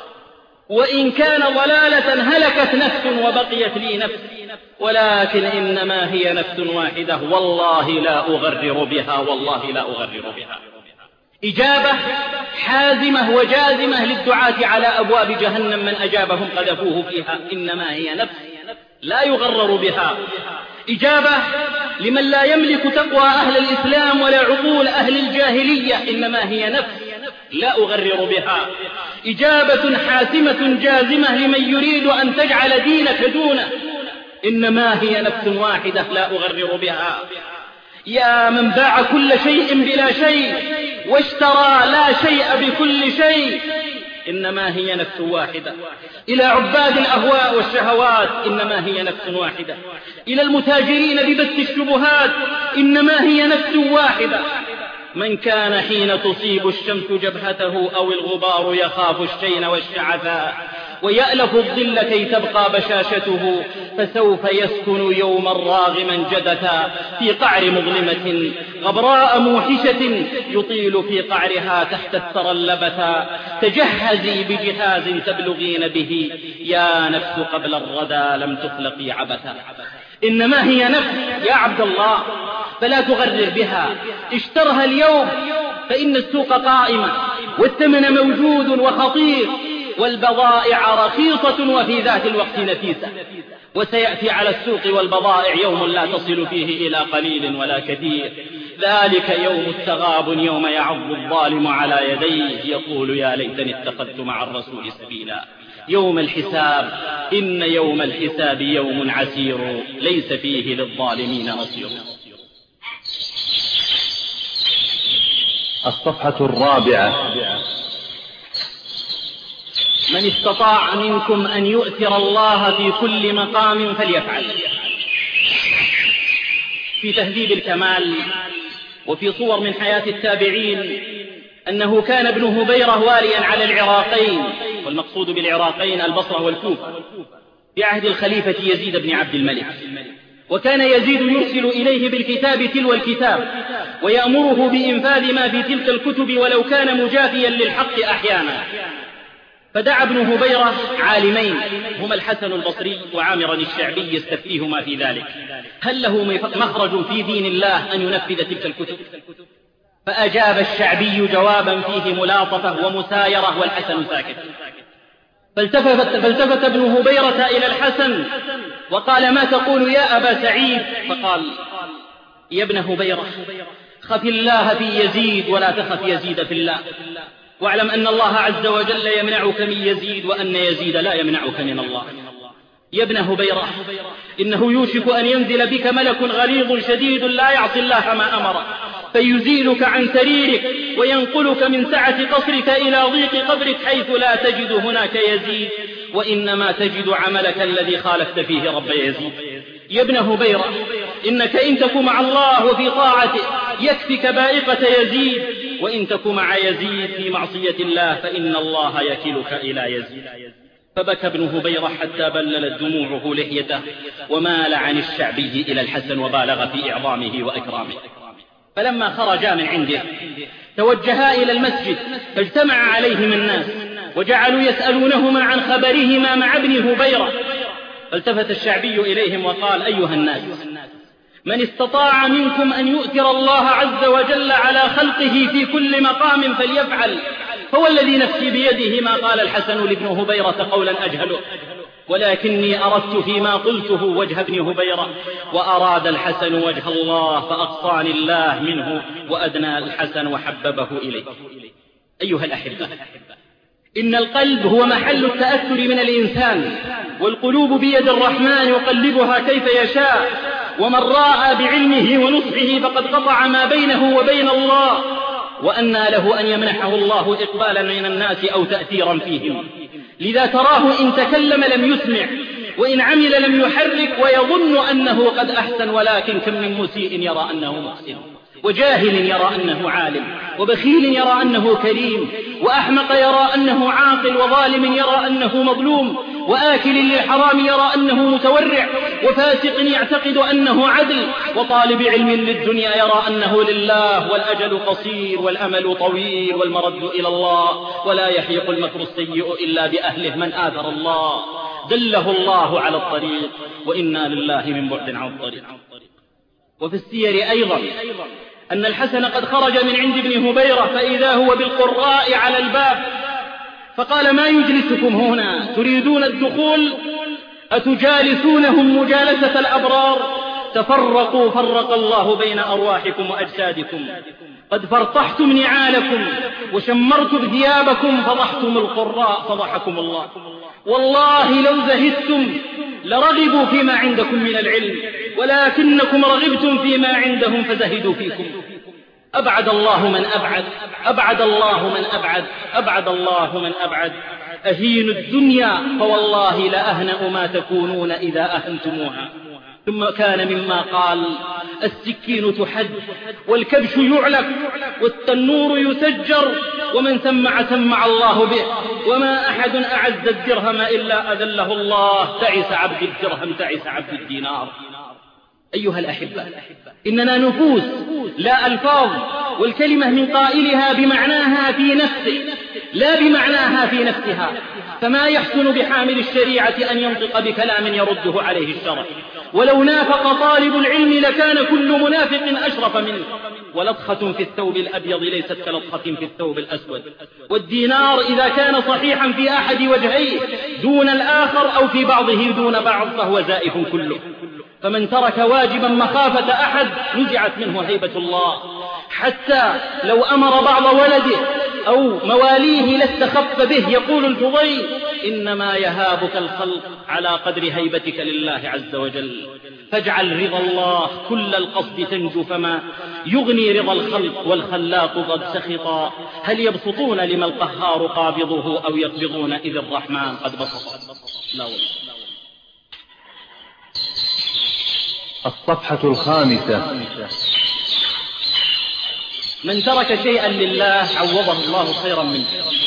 وإن كان ضلالة هلكت نفس وبقيت لي نفس، ولكن إنما هي نفس واحدة، والله لا أغرر بها، والله لا أغرر بها. إجابة حازمة وجازمة للدعاة على أبواب جهنم، من أجابهم قذفوه فيها. إنما هي نفس لا يغرر بها. إجابة لمن لا يملك تقوى أهل الإسلام ولا عقول أهل الجاهلية. إنما هي نفس لا أغرر بها. إجابة حاسمة جازمة لمن يريد أن تجعل دينك دونه. إنما هي نفس واحدة لا أغرر بها. يا من باع كل شيء بلا شيء واشترى لا شيء بكل شيء، إنما هي نفس واحدة. إلى عباد الأهواء والشهوات، إنما هي نفس واحدة. إلى المتاجرين ببث الشبهات، إنما هي نفس واحدة. من كان حين تصيب الشمس جبهته أو الغبار يخاف الشين والشعثاء ويألف الظل كي تبقى بشاشته، فسوف يسكن يوما راغما جدثا في قعر مظلمة غبراء موحشة يطيل في قعرها تحت الثرى اللبثا. تجهزي بجهاز تبلغين به يا نفس قبل الردى لم تخلقي عبثا. إنما هي نفس يا عبد الله، فلا تغرر بها. اشترها اليوم فإن السوق قائمة والثمن موجود وخطير، والبضائع رخيصة وفي ذات الوقت نفيسة. وسيأتي على السوق والبضائع يوم لا تصل فيه إلى قليل ولا كثير. ذلك يوم التغابن، يوم يعض الظالم على يديه يقول يا ليتني اتخذت مع الرسول سبيلا. يوم الحساب، إن يوم الحساب يوم عسير ليس فيه للظالمين نصير. الصفحة الرابعة. من استطاع منكم أن يؤثر الله في كل مقام فليفعل. في تهذيب الكمال وفي صور من حياة التابعين أنه كان ابن هبيرة واليا على العراقين، والمقصود بالعراقين البصرة والكوفة، في عهد الخليفة يزيد بن عبد الملك. وكان يزيد يرسل إليه بالكتاب تلو الكتاب ويأمره بإنفاذ ما في تلك الكتب ولو كان مجافيا للحق أحيانا. فدعا ابن هبيرة عالمين هما الحسن البصري وعامرا الشعبي يستفتيهما في ذلك، هل له مخرج في دين الله أن ينفذ تلك الكتب؟ فأجاب الشعبي جوابا فيه ملاطفة ومسايرة والحسن ساكت. فالتفت ابن هبيرة إلى الحسن وقال ما تقول يا أبا سعيد؟ فقال يا ابن هبيرة خف الله في يزيد ولا تخف يزيد في الله، واعلم أن الله عز وجل يمنعك من يزيد وأن يزيد لا يمنعك من الله. يا ابن هبيرة إنه يوشك أن ينزل بك ملك غليظ شديد لا يعصي الله ما أمره فيزيلك عن سريرك وينقلك من سعة قصرك إلى ضيق قبرك حيث لا تجد هناك يزيد، وإنما تجد عملك الذي خالفت فيه رب يزيد. يا ابن هبيرة إنك إن تك مع الله وفي طاعته يكفك بائقة يزيد، وإن تك مع يزيد في معصية الله فإن الله يكلك إلى يزيد. فبكى ابن هبيرة حتى بللت دموعه لحيته ومال عن الشعبي إلى الحسن وبالغ في إعظامه وإكرامه. فلما خرجا من عنده توجها إلى المسجد فاجتمع عليهم الناس وجعلوا يسألونهما عن خبرهما مع ابن هبيرة. فالتفت الشعبي إليهم وقال أيها الناس، من استطاع منكم أن يؤثر الله عز وجل على خلقه في كل مقام فليفعل، فوالذي نفسي بيده ما قال الحسن لابن هبيرة قولا أجهله، ولكني أردت فيما قلته وجه ابن هبيرة، وأراد الحسن وجه الله فأقصاني الله منه وأدنى الحسن وحببه إليه. أيها الأحبة، إن القلب هو محل التأثر من الإنسان، والقلوب بيد الرحمن يقلبها كيف يشاء، ومن راى بعلمه ونصحه فقد قطع ما بينه وبين الله، وأنى له أن يمنحه الله إقبالا من الناس أو تأثيرا فيهم. لذا تراه إن تكلم لم يسمع، وإن عمل لم يحرك، ويظن أنه قد أحسن، ولكن كم من مسيء يرى أنه محسن، وجاهل يرى أنه عالم، وبخيل يرى أنه كريم، وأحمق يرى أنه عاقل، وظالم يرى أنه مظلوم، وآكل للحرام يرى أنه متورع، وفاسق يعتقد أنه عدل، وطالب علم للدنيا يرى أنه لله، والأجل قصير والأمل طويل والمرد إلى الله، ولا يحيق المكر السيء إلا بأهله من آثر الله. دله الله على الطريق، وإنا لله من بعد عن الطريق. وفي السير أيضا أن الحسن قد خرج من عند ابن هبيرة فإذا هو بالقراء على الباب، فقال: ما يجلسكم هنا؟ تريدون الدخول؟ أتجالسونهم مجالسة الأبرار؟ تفرقوا فرق الله بين أرواحكم وأجسادكم، قد فرطحتم نعالكم وشمرتم ثيابكم، فضحتم القراء فضحكم الله. والله لو زهدتم لرغبوا فيما عندكم من العلم، ولكنكم رغبتم فيما عندهم فزهدوا فيكم. أبعد الله من أبعد، أبعد الله من أبعد، أبعد الله من أبعد. أهين الدنيا فوالله لأهنأ ما تكونون إذا أهنتموها. ثم كان مما قال: السكين تحد، والكبش يعلق، والتنور يسجر، ومن سمع الله به، وما أحد أعز الدرهم إلا أذله الله. تعس عبد الدرهم، تعس عبد الدينار. أيها الأحبة، إننا نفوس لا ألفاظ، والكلمة من قائلها بمعناها في نفسه لا بمعناها في نفسها، فما يحسن بحامل الشريعة أن ينطق بكلام يرده عليه الشرع. ولو نافق طالب العلم لكان كل منافق أشرف منه. ولطخة في الثوب الأبيض ليست كلطخة في الثوب الأسود. والدينار إذا كان صحيحا في أحد وجهيه دون الآخر، أو في بعضه دون بعض، فهو زائف كله. فمن ترك واجبا مخافة أحد نزعت منه هيبة الله، حتى لو أمر بعض ولده أو مواليه لاستخف به. يقول الفضيل: إنما يهابك الخلق على قدر هيبتك لله عز وجل، فاجعل رضا الله كل القصد تنجو، فما يغني رضا الخلق والخلاق قد سخطا. هل يبسطون لما القهار قابضه، أو يقبضون إذ الرحمن قد بسط؟ لا والله. الصفحة الخامسة: من ترك شيئا لله عوضه الله خيرا منه.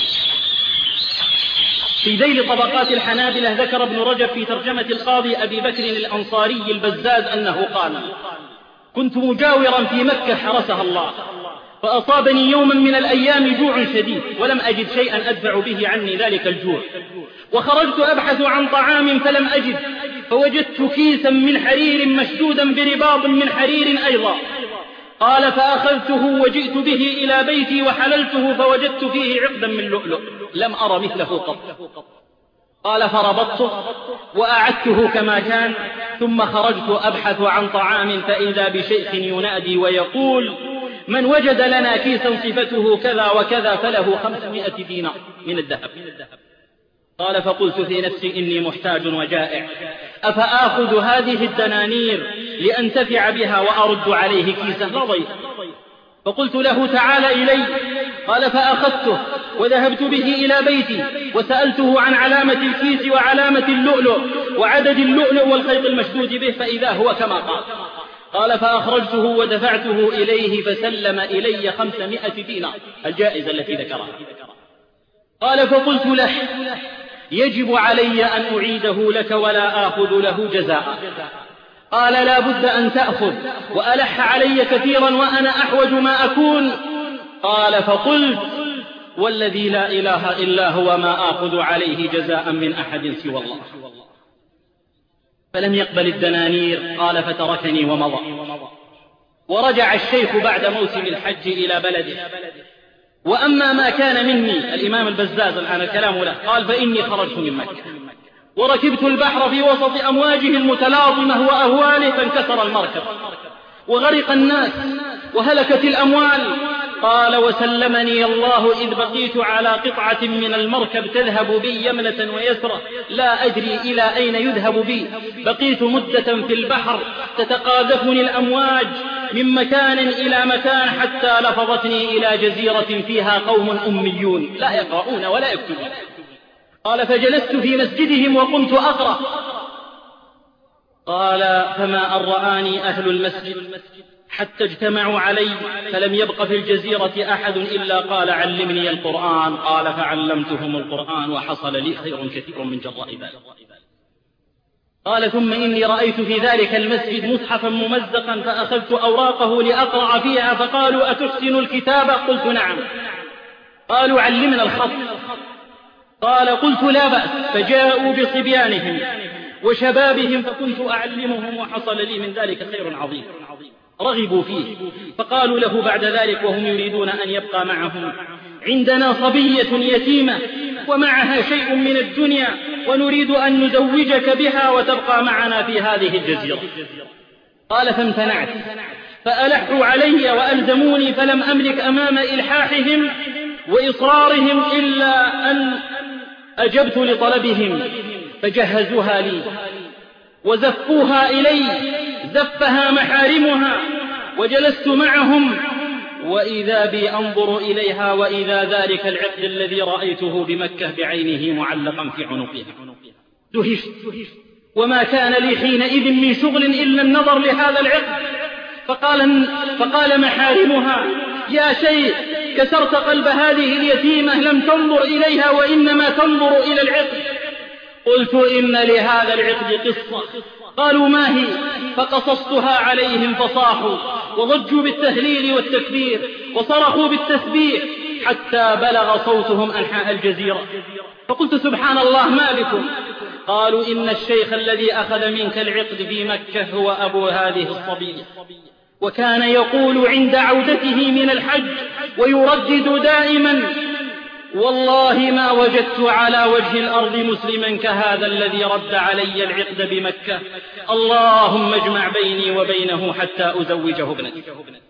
في ذيل طبقات الحنابلة ذكر ابن رجب في ترجمة القاضي أبي بكر الأنصاري البزاز أنه قال: كنت مجاورا في مكة حرسها الله، فأصابني يوما من الأيام جوع شديد، ولم أجد شيئا أدفع به عني ذلك الجوع، وخرجت أبحث عن طعام فلم أجد، فوجدت كيسا من حرير مشدودا برباط من حرير أيضا. قال: فأخذته وجئت به إلى بيتي وحللته، فوجدت فيه عقدا من لؤلؤ لم أر مثله قط. قال: فربطته وأعدته كما كان، ثم خرجت أبحث عن طعام، فإذا بشيخ ينادي ويقول: من وجد لنا كيسا صفته كذا وكذا فله 500 دينار من الذهب. قال: فقلت في نفسي: إني محتاج وجائع، أفآخذ هذه الدنانير لأنتفع بها وأرد عليه كيسه؟ لا ضير. فقلت له: تعال إلي. قال: فأخذته وذهبت به إلى بيتي، وسألته عن علامة الكيس وعلامة اللؤلؤ وعدد اللؤلؤ والخيط المشدود به، فإذا هو كما قال. قال: فأخرجته ودفعته إليه، فسلم إلي 500 دينار، الجائزة التي ذكرها. قال: فقلت له: يجب علي أن أعيده لك ولا آخذ له جزاء. قال: لا بد أن تأخذ، وألح علي كثيرا وأنا أحوج ما أكون. قال: فقلت: والذي لا إله إلا هو ما آخذ عليه جزاء من أحد سوى الله. فلم يقبل الدنانير. قال: فتركني ومضى. ورجع الشيخ بعد موسم الحج إلى بلده، وأما ما كان مني، الإمام البزاز الآن الكلام له، قال: فإني خرجت من مكة وركبت البحر في وسط أمواجه المتلاطمة وأهواله، فانكسر المركب وغرق الناس وهلكت الأموال. قال: وسلمني الله إذ بقيت على قطعة من المركب تذهب بي يمنة ويسرة، لا أدري إلى أين يذهب بي. بقيت مدة في البحر تتقاذفني الأمواج من مكان إلى مكان، حتى لفظتني إلى جزيرة فيها قوم أميون لا يقرؤون ولا يكتبون. قال: فجلست في مسجدهم وقمت أقرأ. قال: فما أن رآني أهل المسجد حتى اجتمعوا علي، فلم يبق في الجزيرة أحد إلا قال: علمني القرآن. قال: فعلمتهم القرآن وحصل لي خير كثير من جراء ذلك. قال: ثم إني رأيت في ذلك المسجد مصحفا ممزقا، فأخذت أوراقه لأقرأ فيها، فقالوا: أتحسن الكتابة؟ قلت: نعم. قالوا: علمنا الخط. قال: قلت: لا بأس. فجاءوا بصبيانهم وشبابهم فكنت أعلمهم، وحصل لي من ذلك خير عظيم. رغبوا فيه، فقالوا له بعد ذلك وهم يريدون أن يبقى معهم: عندنا صبية يتيمة ومعها شيء من الدنيا، ونريد أن نزوجك بها وتبقى معنا في هذه الجزيرة. قال: فامتنعت، فألحوا علي وألزموني، فلم أملك أمام إلحاحهم وإصرارهم إلا أن أجبت لطلبهم، فجهزوها لي وزفوها إلي زفها محارمها، وجلست معهم، وإذا بي أنظر إليها وإذا ذلك العقد الذي رأيته بمكة بعينه معلقا في عنقها. دهشت، وما كان لي حينئذ من شغل إلا النظر لهذا العقد. فقال محارمها: يا شيخ، كسرت قلب هذه اليتيمة، لم تنظر إليها وإنما تنظر إلى العقد. قلت: إن لهذا العقد قصة. قالوا: ما هي؟ فقصصتها عليهم، فصاحوا وضجوا بالتهليل والتكبير وصرخوا بالتسبيح حتى بلغ صوتهم أنحاء الجزيرة. فقلت: سبحان الله، ما بكم؟ قالوا: إن الشيخ الذي أخذ منك العقد في مكة هو أبو هذه الصبية، وكان يقول عند عودته من الحج ويردد دائما: والله ما وجدت على وجه الأرض مسلما كهذا الذي رد علي العقد بمكة، اللهم اجمع بيني وبينه حتى أزوجه ابنتي.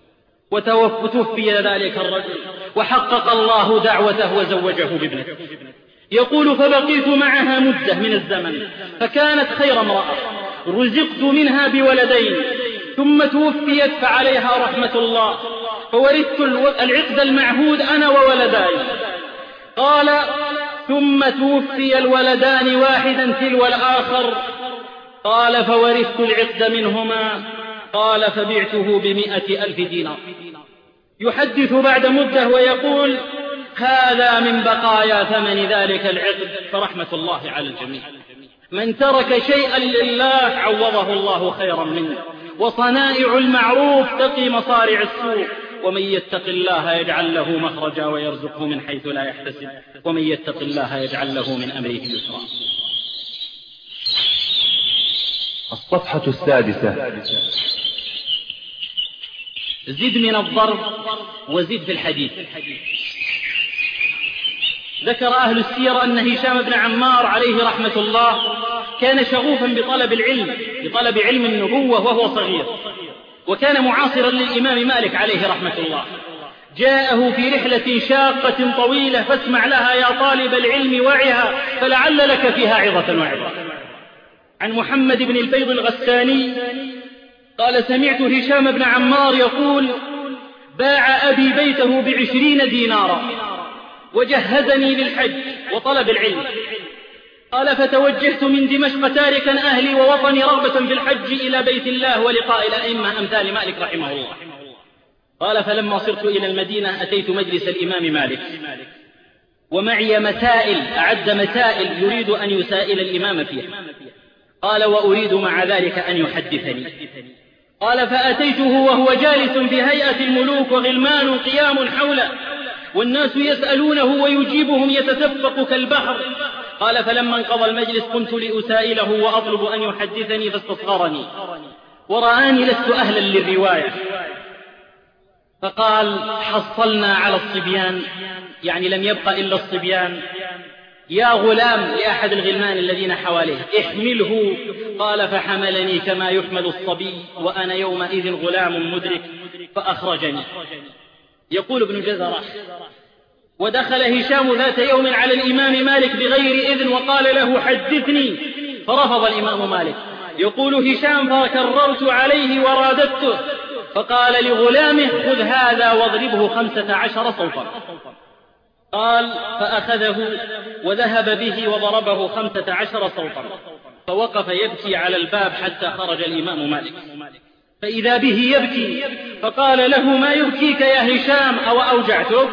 وتوفي ذلك الرجل وحقق الله دعوته وزوجه بابنته. يقول: فبقيت معها مدة من الزمن، فكانت خير امرأة، رزقت منها بولدين، ثم توفيت فعليها رحمة الله، فورثت العقد المعهود أنا وولداي. قال: ثم توفي الولدان واحدا تلو الآخر. قال: فورثت العقد منهما. قال: فبعته ب100,000 دينار. يحدث بعد مدة ويقول: هذا من بقايا ثمن ذلك العقد، فرحمة الله على الجميع. من ترك شيئا لله عوضه الله خيرا منه، وصنائع المعروف تقي مصارع السوء، ومن يتق الله يجعل له مخرجا ويرزقه من حيث لا يحتسب، ومن يتق الله يجعل له من أمره يسرا. الصفحة 6. زد من الضرب وزد في الحديث. ذكر أهل السيرة أن هشام بن عمار عليه رحمة الله كان شغوفا بطلب علم النبوة وهو صغير، وكان معاصرا للإمام مالك عليه رحمة الله. جاءه في رحلة شاقة طويلة: فاسمع لها يا طالب العلم وعها، فلعل لك فيها عظة وعظة. عن محمد بن الفيض الغساني قال: سمعت هشام بن عمار يقول: باع أبي بيته ب20 دينارا وجهزني للحج وطلب العلم. قال: فتوجهت من دمشق تاركا أهلي ووطني رغبة في الحج إلى بيت الله ولقاء الأئمة أمثال مالك رحمه الله. قال: فلما صرت إلى المدينة أتيت مجلس الإمام مالك، ومعي أعد مسائل يريد أن يسائل الإمام فيها. قال: وأريد مع ذلك أن يحدثني. قال: فأتيته وهو جالس في هيئة الملوك وغلمان قيام حوله، والناس يسألونه ويجيبهم يتسبق كالبحر. قال: فلما انقضى المجلس كنت لأسائله وأطلب أن يحدثني، فاستصغرني ورآني لست أهلا للرواية، فقال: حصلنا على الصبيان، يعني لم يبقى إلا الصبيان. يا غلام، لأحد الغلمان الذين حواليه، احمله. قال: فحملني كما يحمل الصبي وأنا يومئذ غلام مدرك فأخرجني. يقول ابن جزرة: ودخل هشام ذات يوم على الإمام مالك بغير إذن وقال له: حدثني، فرفض الإمام مالك. يقول هشام: فكررت عليه ورادته، فقال لغلامه: خذ هذا واضربه 15 صوتا. قال: فأخذه وذهب به وضربه 15 صوتا، فوقف يبكي على الباب حتى خرج الإمام مالك، فإذا به يبكي، فقال له: ما يبكيك يا هشام؟ أو أوجعتك؟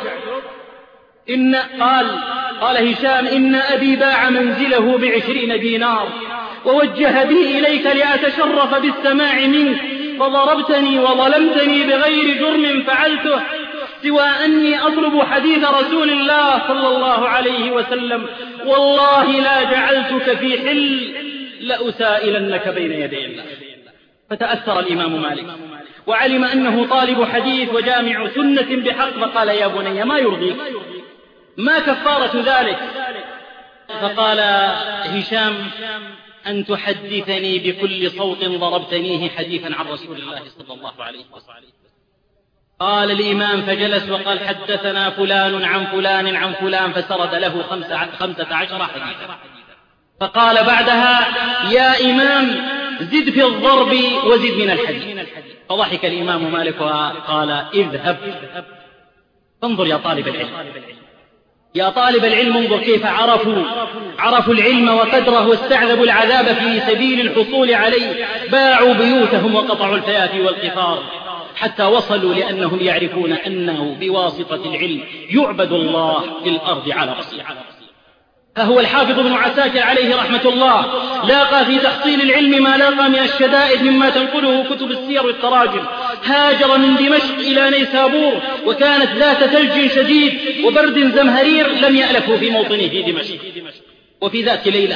قال هشام: إن أبي باع منزله ب20 دينار ووجه به إليك لأتشرف بالسماع منك، فضربتني وظلمتني بغير جرم فعلته، سوى أني أطلب حديث رسول الله صلى الله عليه وسلم، والله لا جعلتك في حل لأسائلنك بين يدي الله. فتأثر الإمام مالك وعلم أنه طالب حديث وجامع سنة بحق، فقال: يا بني، ما يرضيك؟ ما كفارة ذلك؟ فقال هشام: أن تحدثني بكل صوت ضربتنيه حديثا عن رسول الله صلى الله عليه وسلم. قال الإمام فجلس وقال: حدثنا فلان عن فلان عن فلان، فسرد له 15 حديثا. فقال بعدها: يا إمام، زد في الضرب وزد من الحديث. فضحك الإمام مالك وقال: اذهب. فانظر يا طالب العلم، يا طالب العلم، انظر كيف عرفوا العلم وقدره واستعذبوا العذاب في سبيل الحصول عليه، باعوا بيوتهم وقطعوا الفيافي والقفار، حتى وصلوا لأنهم يعرفون أنه بواسطة العلم يعبد الله في الأرض على بصيرة. فهو الحافظ ابن عساكر عليه رحمة الله لاقى في تحصيل العلم ما لاقى من الشدائد مما تنقله كتب السير والتراجم. هاجر من دمشق إلى نيسابور، وكانت ذات ثلج شديد وبرد زمهرير لم يألفه في موطنه في دمشق. وفي ذات ليلة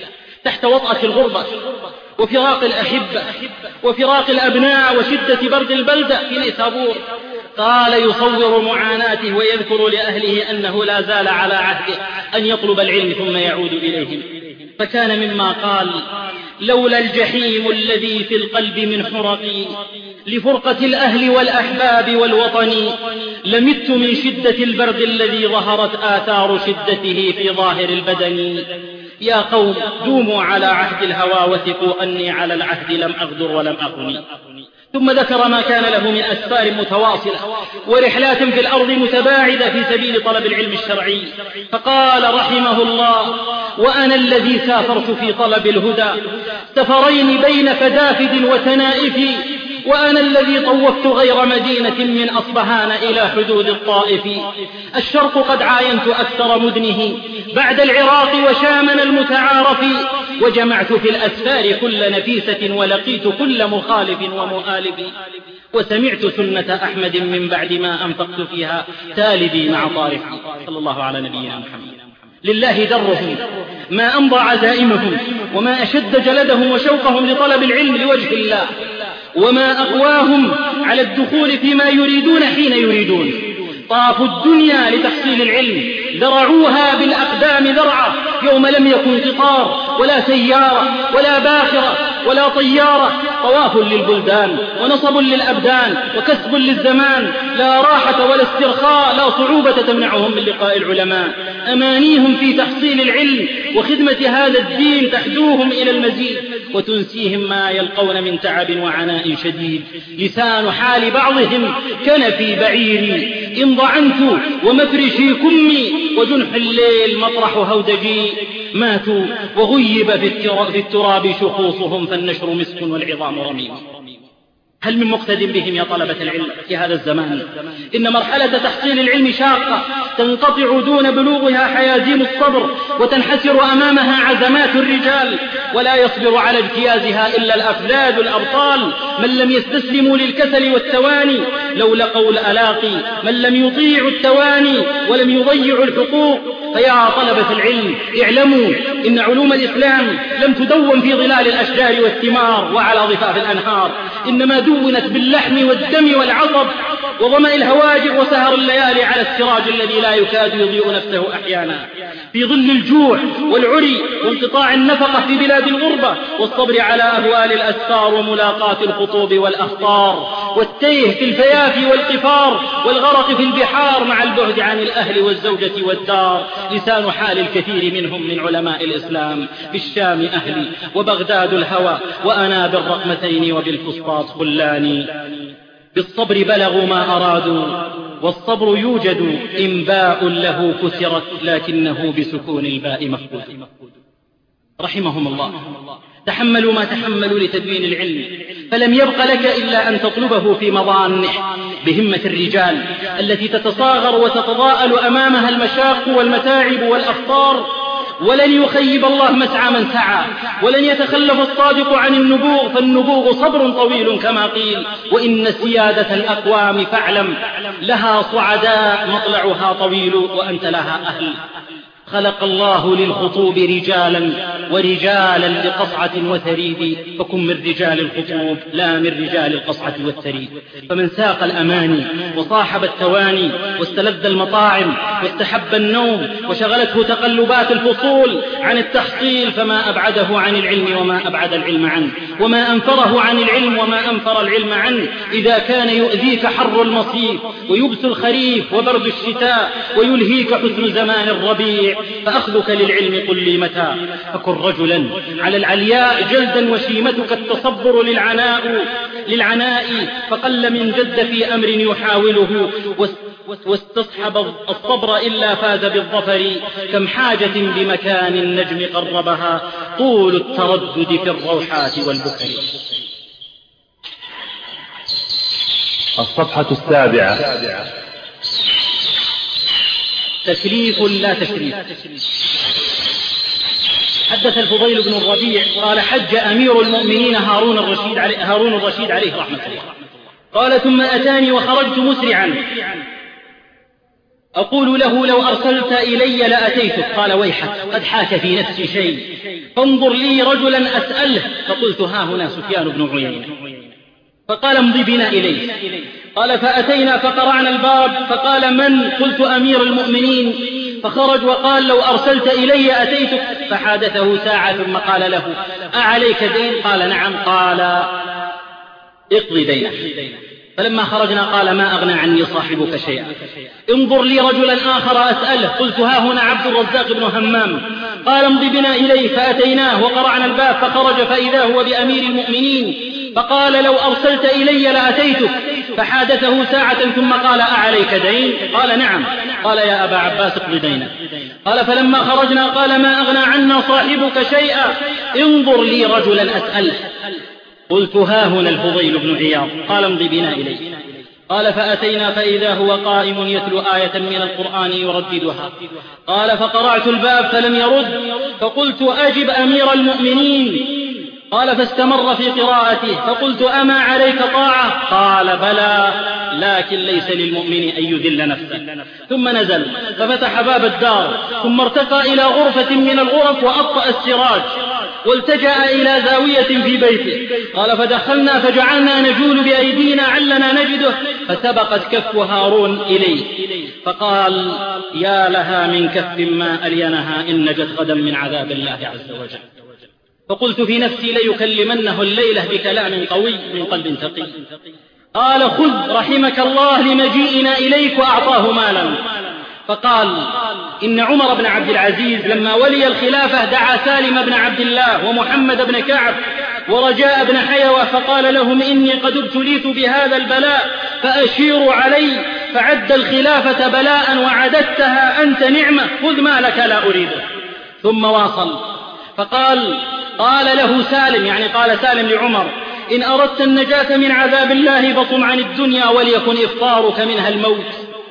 تحت وطأة الغربة وفراق الأحبة وفراق الأبناء وشدة برد البلدة في نيسابور، قال يصور معاناته ويذكر لأهله أنه لا زال على عهده أن يطلب العلم ثم يعود إليهم. فكان مما قال: لولا الجحيم الذي في القلب من حرقي لفرقة الأهل والأحباب والوطن، لمت من شدة البرد الذي ظهرت آثار شدته في ظاهر البدن. يا قوم، دوموا على عهد الهوى وثقوا أني على العهد لم أغدر ولم أخن. ثم ذكر ما كان له من أسفار متواصلة ورحلات في الأرض متباعدة في سبيل طلب العلم الشرعي، فقال رحمه الله: وأنا الذي سافرت في طلب الهدى سفرين بين فدافد وتنائف، وأنا الذي طوفت غير مدينة من أصبهان إلى حدود الطائف. الشرق قد عاينت أكثر مدنه بعد العراق وشامن المتعارف، وجمعت في الأسفار كل نفيسة ولقيت كل مخالف ومؤالف، وسمعت سنة أحمد من بعد ما أنفقت فيها تالبي مع طارحي. صلى الله على نبينا محمد. لله درهم ما أمضى عزائمهم، وما أشد جلدهم وشوقهم لطلب العلم لوجه الله، وما أقواهم على الدخول فيما يريدون حين يريدون. طافوا الدنيا لتحصيل العلم، ذرعوها بالأقدام ذرعا، يوم لم يكن قطار ولا سيارة ولا باخرة ولا طيارة، طواف للبلدان ونصب للأبدان وكسب للزمان، لا راحة ولا استرخاء، لا صعوبة تمنعهم من لقاء العلماء. أمانيهم في تحصيل العلم وخدمة هذا الدين تحدوهم إلى المزيد وتنسيهم ما يلقون من تعب وعناء شديد. لسان حال بعضهم كنفي بعيري إن ضعنت ومفرشي كمي، وجنح الليل مطرح هودجي. ماتوا وغيب في التراب شخوصهم، فالنشر مسك والعظام رميم. هل من مقتد بهم يا طلبة العلم في هذا الزمان؟ إن مرحلة تحصيل العلم شاقة تنقطع دون بلوغها حيازيم الصبر، وتنحسر أمامها عزمات الرجال، ولا يصبر على اجتيازها إلا الأفذاذ الأبطال من لم يستسلموا للكسل والتواني. لو لقوا الألاقي من لم يطيعوا التواني ولم يضيعوا الحقوق. فيا طلبة العلم، اعلموا إن علوم الإسلام لم تدون في ظلال الأشجار والثمار وعلى ضفاف الأنهار، إنما دونت باللحم والدم والعصب وظمأ الهواجر وسهر الليالي على السراج الذي لا يكاد يضيء نفسه أحيانا، في ظل الجوع والعري وانقطاع النفقة في بلاد الغربة، والصبر على أهوال الأسفار وملاقاة الخطوب والأخطار، والتيه في الفيافي والقفار، والغرق في البحار مع البعد عن الأهل والزوجة والدار. لسان حال الكثير منهم من علماء الإسلام: في الشام أهلي وبغداد الهوى وأنا بالرقمتين وبالفسطاط خلاني. بالصبر بلغوا ما أرادوا، والصبر يوجد إن باء له كسرت، لكنه بسكون الباء مفقود. رحمهم الله، تحملوا ما تحملوا لتدوين العلم، فلم يبق لك إلا أن تطلبه في مظانه بهمة الرجال التي تتصاغر وتتضاءل أمامها المشاق والمتاعب والأخطار. ولن يخيب الله مسعى من سعى، ولن يتخلف الصادق عن النبوغ، فالنبوغ صبر طويل كما قيل. وإن سيادة الأقوام فاعلم لها صعداء مطلعها طويل، وأنت لها أهل. خلق الله للخطوب رجالا ورجالا لقصعة وثريد، فكن من رجال الخطوب لا من رجال القصعة والثريد. فمن ساق الأماني وصاحب التواني واستلذ المطاعم واستحب النوم وشغلته تقلبات الفصول عن التحصيل، فما أبعده عن العلم وما أبعد العلم عنه، وما أنفره عن العلم وما أنفر العلم عنه. إذا كان يؤذيك حر المصيف ويبس الخريف وبرد الشتاء ويلهيك حسن زمان الربيع، فأخذك للعلم قل لي متى. فكن رجلا على العلياء جلدا، وشيمتك التصبر للعناء، فقل من جد في أمر يحاوله واستصحب الصبر إلا فاز بالظفر. كم حاجة بمكان النجم قربها، طول التردد في الروحات والبكر. الصفحة 7. تكليف لا تشريف. حدث الفضيل بن الربيع قال: حج أمير المؤمنين هارون الرشيد عليه رحمة الله. قال: ثم أتاني وخرجت مسرعا أقول له: لو أرسلت إلي لأتيتك. قال: ويحك، قد حاك في نفسي شيء، فانظر لي رجلا أسأله. فقلت: ها هنا سفيان بن عيينة. فقال: امضي بنا إليه. قال: فأتينا فقرعنا الباب، فقال: من؟ قلت: أمير المؤمنين. فخرج وقال: لو أرسلت إلي أتيتك. فحادثه ساعة ثم قال له: أعليك دين؟ قال: نعم. قال: اقضي دينه. فلما خرجنا قال: ما أغنى عني صاحبك شيئا، انظر لي رجلا آخر أسأله. قلت: ها هنا عبد الرزاق بن همام. قال: امضي بنا إليه. فأتيناه وقرعنا الباب، فخرج فإذا هو بأمير المؤمنين. فقال: لو أرسلت إلي لأتيتك. فحادثه ساعة ثم قال: أعليك دين؟ قال: نعم. قال: يا أبا عباس اقضي دينه. قال: فلما خرجنا قال: ما أغنى عنا صاحبك شيئا، انظر لي رجلا أسأله. قلت: ها هنا الفضيل بن عياض. قال: امضي بنا إليه. قال: فأتينا فإذا هو قائم يتلو آية من القرآن يرددها. قال: فقرعت الباب فلم يرد، فقلت: أجب أمير المؤمنين. قال: فاستمر في قراءته، فقلت: أما عليك طاعة؟ قال: بلى، لكن ليس للمؤمن أن يذل نفسه. ثم نزل ففتح باب الدار، ثم ارتقى إلى غرفة من الغرف وأطفأ السراج، والتجأ إلى زاوية في بيته. قال: فدخلنا فجعلنا نجول بأيدينا علنا نجده، فسبقت كف هارون إليه، فقال: يا لها من كف ما ألينها إن نجت غدا من عذاب الله عز وجل. فقلت في نفسي: ليكلمنه الليلة بكلام قوي من قلب تقي. قال: خذ رحمك الله لمجيئنا إليك، وأعطاه مالا. فقال: إن عمر بن عبد العزيز لما ولي الخلافة دعا سالم بن عبد الله ومحمد بن كعب ورجاء بن حيوة، فقال لهم: إني قد ابتليت بهذا البلاء فأشيروا علي. فعد الخلافة بلاء وعددتها أنت نعمة، خذ مالك لا أريده. ثم واصل فقال: قال له سالم، يعني قال سالم لعمر: إن أردت النجاة من عذاب الله فطم عن الدنيا وليكن إفطارك منها الموت.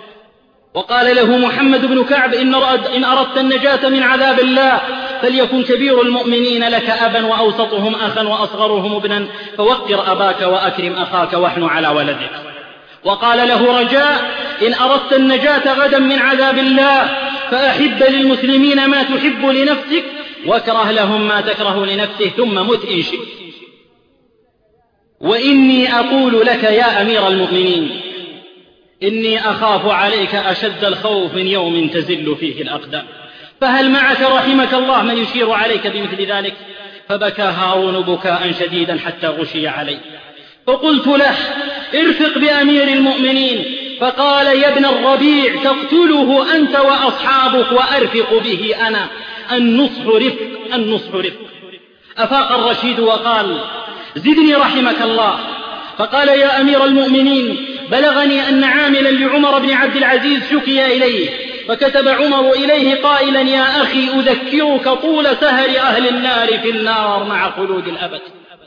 وقال له محمد بن كعب: إن أردت النجاة من عذاب الله فليكن كبير المؤمنين لك أبا، وأوسطهم أخا، وأصغرهم ابنا، فوقر أباك وأكرم أخاك واحن على ولدك. وقال له رجاء: إن أردت النجاة غدا من عذاب الله فأحب للمسلمين ما تحب لنفسك، واكره لهم ما تكره لنفسه، ثم مت إن شئت. وإني أقول لك يا أمير المؤمنين: إني أخاف عليك أشد الخوف من يوم تزل فيه الأقدام، فهل معك رحمك الله من يشير عليك بمثل ذلك؟ فبكى هارون بكاء شديدا حتى غشي عليه. فقلت له: ارفق بأمير المؤمنين. فقال: يا ابن الربيع، تقتله أنت وأصحابك وأرفق به أنا، النصح رفق، النصح رفق. أفاق الرشيد وقال: زدني رحمك الله. فقال: يا أمير المؤمنين، بلغني أن عاملا لعمر بن عبد العزيز شكي إليه، فكتب عمر إليه قائلا: يا أخي، أذكرك طول سهر أهل النار في النار مع خلود الأبد.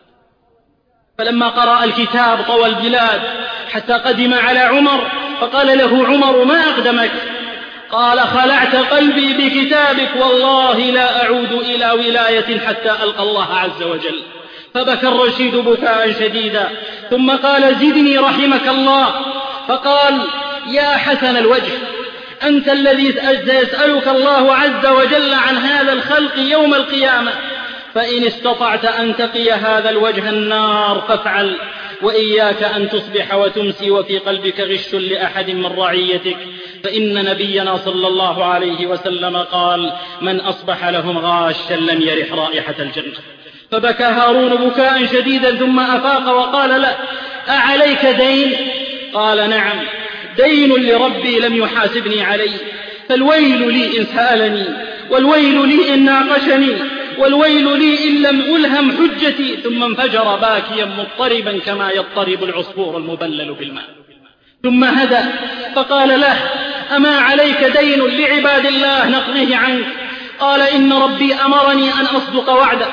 فلما قرأ الكتاب طوى البلاد حتى قدم على عمر، فقال له عمر: ما أقدمك؟ قال: خلعت قلبي بكتابك، والله لا أعود إلى ولاية حتى ألقى الله عز وجل. فبكى الرشيد بكاء شديدا، ثم قال: زدني رحمك الله. فقال: يا حسن الوجه، أنت الذي سيسألك الله عز وجل عن هذا الخلق يوم القيامة، فإن استطعت أن تقي هذا الوجه النار فافعل، وإياك أن تصبح وتمسي وفي قلبك غش لأحد من رعيتك، فإن نبينا صلى الله عليه وسلم قال: من أصبح لهم غاشا لم يرح رائحة الجنة. فبكى هارون بكاء شديدا، ثم أفاق وقال له: أعليك دين؟ قال: نعم، دين لربي لم يحاسبني عليه، فالويل لي إن سألني، والويل لي إن ناقشني، والويل لي إن لم ألهم حجتي. ثم انفجر باكيا مضطربا كما يضطرب العصفور المبلل بالماء، ثم هدأ فقال له: أما عليك دين لعباد الله نقضيه عنك؟ قال: إن ربي أمرني أن أصدق وعده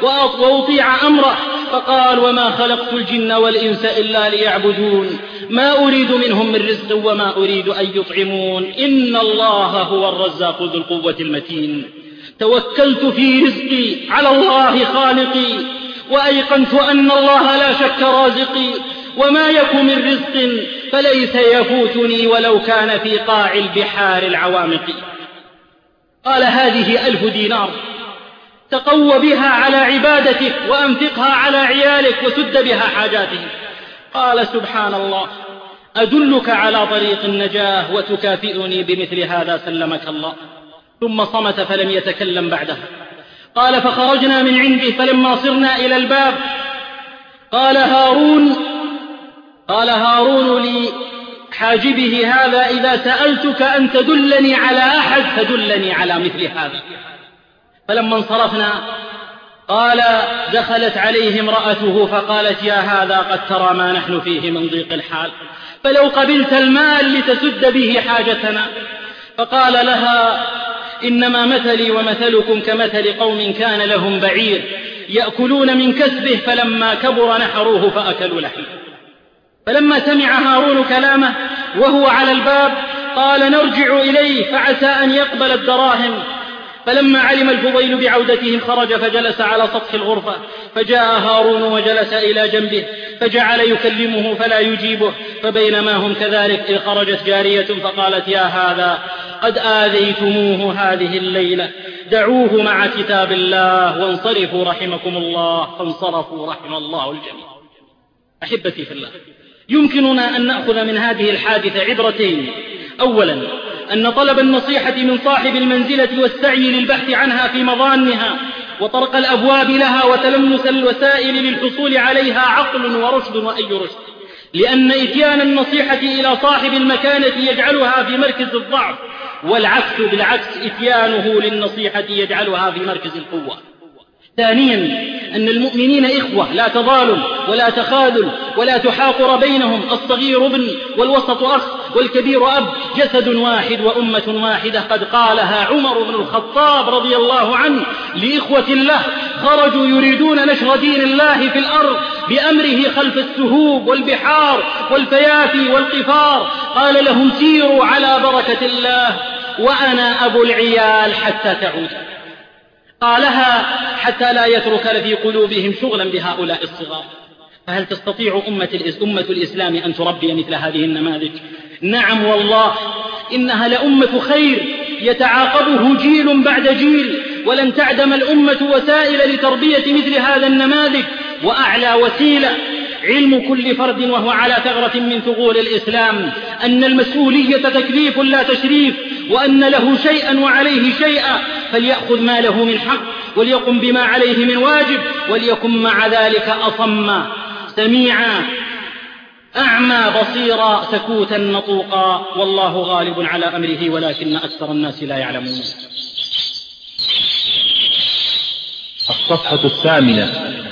وأطيع أمره. فقال: وما خلقت الجن والإنس إلا ليعبدون، ما أريد منهم من رزق وما أريد أن يطعمون، إن الله هو الرزاق ذو القوة المتين. توكلت في رزقي على الله خالقي، وأيقنت أن الله لا شك رازقي، وما يكن من رزق فليس يفوتني ولو كان في قاع البحار العوامق. قال: هذه 1000 دينار، تقوى بها على عبادتك وأنفقها على عيالك وسد بها حاجاتهم. قال: سبحان الله، أدلك على طريق النجاة وتكافئني بمثل هذا، سلمك الله. ثم صمت فلم يتكلم بعدها. قال: فخرجنا من عنده، فلما صرنا إلى الباب قال هارون لحاجبه هذا: إذا سألتك أن تدلني على أحد فدلني على مثل هذا. فلما انصرفنا قال: دخلت عليه امرأته فقالت: يا هذا، قد ترى ما نحن فيه من ضيق الحال، فلو قبلت المال لتسد به حاجتنا. فقال لها: إنما مثلي ومثلكم كمثل قوم كان لهم بعير يأكلون من كسبه، فلما كبر نحروه فأكلوا لحمه. فلما سمع هارون كلامه وهو على الباب قال: نرجع إليه فعسى أن يقبل الدراهم. فلما علم الفضيل بعودتهم خرج فجلس على سطح الغرفة، فجاء هارون وجلس إلى جنبه فجعل يكلمه فلا يجيبه. فبينما هم كذلك إذ خرجت جارية فقالت: يا هذا، قد آذيتموه هذه الليلة، دعوه مع كتاب الله وانصرفوا رحمكم الله. فانصرفوا رحم الله الجميع. أحبتي في الله، يمكننا أن نأخذ من هذه الحادثة عبرتين. أولا، أن طلب النصيحة من صاحب المنزلة والسعي للبحث عنها في مظانها وطرق الأبواب لها وتلمس الوسائل للحصول عليها عقل ورشد وأي رشد، لأن إتيان النصيحة إلى صاحب المكانة يجعلها في مركز الضعف، والعكس بالعكس، إتيانه للنصيحة يجعلها في مركز القوة. ثانيا، أن المؤمنين إخوة، لا تظالم ولا تخاذل ولا تحاقر بينهم، الصغير ابن والوسط أخ والكبير أب، جسد واحد وأمة واحدة. قد قالها عمر بن الخطاب رضي الله عنه لإخوة الله خرجوا يريدون نشر دين الله في الأرض بأمره خلف السهوب والبحار والفيافي والقفار، قال لهم: سيروا على بركة الله وأنا أبو العيال حتى تعود. قالها حتى لا يترك في قلوبهم شغلا بهؤلاء الصغار. فهل تستطيع أمة الإسلام أن تربي مثل هذه النماذج؟ نعم والله، إنها لأمة خير يتعاقبه جيل بعد جيل، ولن تعدم الأمة وسائل لتربية مثل هذا النماذج. وأعلى وسيلة علم كل فرد وهو على ثغرة من ثغور الإسلام أن المسؤولية تكليف لا تشريف، وأن له شيئا وعليه شيئا، فليأخذ ما له من حق وليقم بما عليه من واجب، وليكن مع ذلك أصم سميعا أعمى بصيرا سكوتا نطوقا، والله غالب على أمره ولكن أكثر الناس لا يعلمون. الصفحة 8.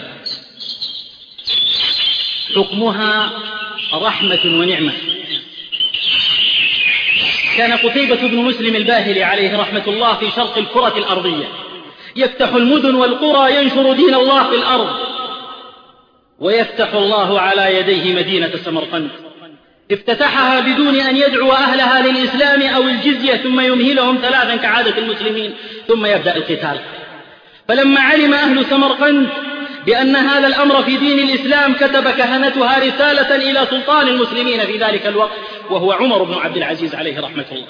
حكمها رحمة ونعمة. كان قتيبة بن مسلم الباهلي عليه رحمة الله في شرق الكرة الأرضية، يفتح المدن والقرى ينشر دين الله في الأرض، ويفتح الله على يديه مدينة سمرقند. افتتحها بدون أن يدعو أهلها للإسلام أو الجزية، ثم يمهلهم 3 كعادة المسلمين، ثم يبدأ القتال. فلما علم أهل سمرقند بأن هذا الأمر في دين الإسلام، كتب كهنتها رسالة إلى سلطان المسلمين في ذلك الوقت، وهو عمر بن عبد العزيز عليه رحمة الله.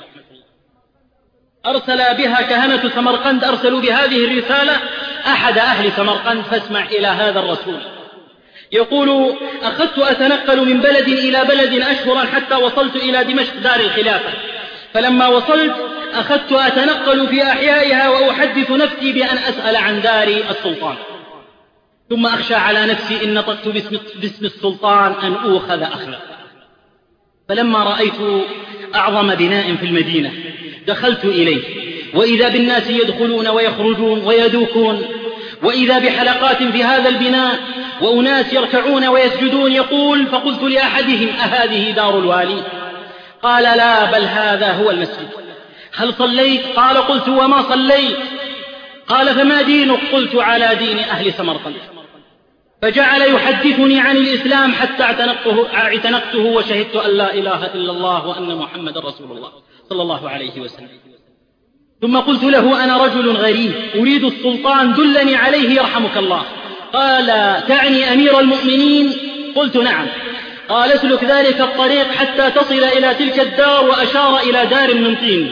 أرسل بها كهنة سمرقند، أرسلوا بهذه الرسالة أحد أهل سمرقند، فاسمع إلى هذا الرسول. يقول: أخذت أتنقل من بلد إلى بلد أشهرا حتى وصلت إلى دمشق دار الخلافة، فلما وصلت أخذت أتنقل في أحيائها وأحدث نفسي بأن أسأل عن دار السلطان، ثم أخشى على نفسي إن نطقت باسم السلطان أن أوخذ أخذا. فلما رأيت أعظم بناء في المدينة دخلت إليه، وإذا بالناس يدخلون ويخرجون ويدوكون، وإذا بحلقات في هذا البناء وأناس يركعون ويسجدون. يقول: فقلت لأحدهم: أهذه دار الوالي؟ قال: لا، بل هذا هو المسجد. هل صليت؟ قال: قلت: وما صليت؟ قال: فما دينك؟ قلت: على دين أهل سمرقند. فجعل يحدثني عن الإسلام حتى اعتنقته وشهدت أن لا إله إلا الله وأن محمد رسول الله صلى الله عليه وسلم. ثم قلت له: أنا رجل غريب أريد السلطان، دلني عليه يرحمك الله. قال: تعني أمير المؤمنين؟ قلت: نعم. قال: اسلك ذلك الطريق حتى تصل إلى تلك الدار، وأشار إلى دار من طين.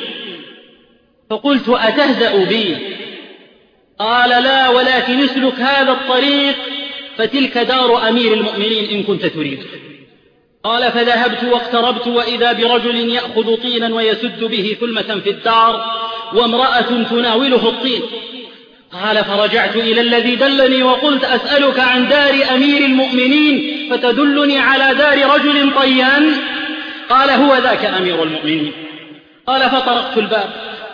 فقلت: أتهزأ بي؟ قال: لا، ولكن اسلك هذا الطريق فتلك دار أمير المؤمنين إن كنت تريد. قال: فذهبت واقتربت، وإذا برجل يأخذ طينا ويسد به ثلمة في الدار، وامرأة تناوله الطين. قال: فرجعت إلى الذي دلني وقلت: أسألك عن دار أمير المؤمنين فتدلني على دار رجل طيان؟ قال: هو ذاك أمير المؤمنين. قال: فطرقت الباب،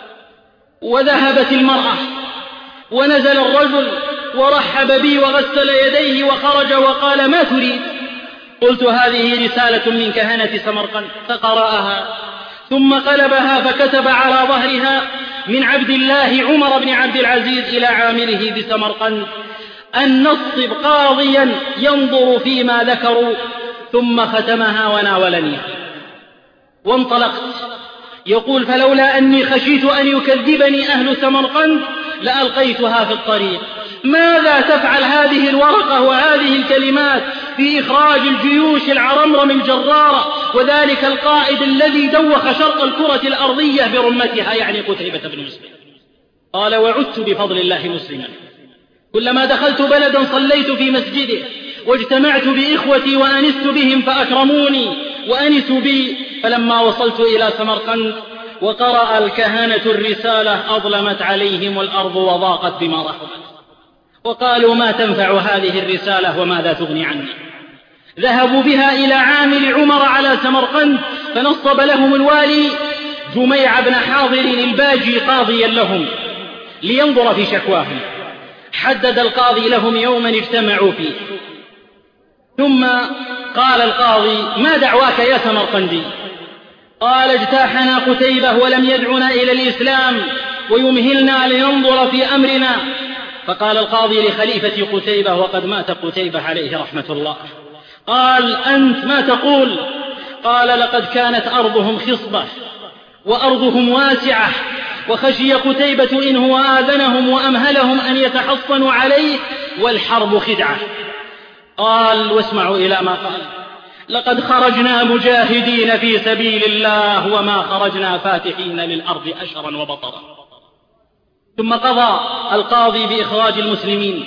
وذهبت المرأة، ونزل الرجل ورحب بي وغسل يديه وخرج وقال: ما تريد؟ قلت: هذه رسالة من كهنة سمرقند. فقرأها ثم قلبها فكتب على ظهرها: من عبد الله عمر بن عبد العزيز إلى عامله بسمرقند أن نصب قاضيا ينظر فيما ذكروا. ثم ختمها وناولني وانطلقت. يقول: فلولا أني خشيت أن يكذبني أهل سمرقند لألقيتها في الطريق. ماذا تفعل هذه الورقة وهذه الكلمات في إخراج الجيوش العرمرم الجرارة، وذلك القائد الذي دوخ شرق الكرة الأرضية برمتها، يعني قتيبة بن مسلم؟ قال: وعدت بفضل الله مسلما، كلما دخلت بلدا صليت في مسجده، واجتمعت بإخوتي وأنست بهم فأكرموني وأنسوا بي. فلما وصلت إلى سمرقند وقرأ الكهنة الرسالة أظلمت عليهم الأرض وضاقت بما رحبت، وقالوا: ما تنفع هذه الرسالة وماذا تغني عنا؟ ذهبوا بها إلى عامل عمر على سمرقند، فنصب لهم الوالي جميع بن حاضر الباجي قاضيا لهم لينظر في شكواهم. حدد القاضي لهم يوما اجتمعوا فيه، ثم قال القاضي: ما دعواك يا سمرقندي؟ قال: اجتاحنا قتيبة ولم يدعنا إلى الإسلام ويمهلنا لننظر في أمرنا. فقال القاضي لخليفة قتيبة وقد مات قتيبة عليه رحمة الله: قال: أنت ما تقول؟ قال: لقد كانت أرضهم خصبة وأرضهم واسعة، وخشي قتيبة إن هو آذنهم وأمهلهم أن يتحصنوا عليه، والحرب خدعة. قال: واسمعوا إلى ما قال: لقد خرجنا مجاهدين في سبيل الله وما خرجنا فاتحين للأرض أشرا وبطرا. ثم قضى القاضي بإخراج المسلمين،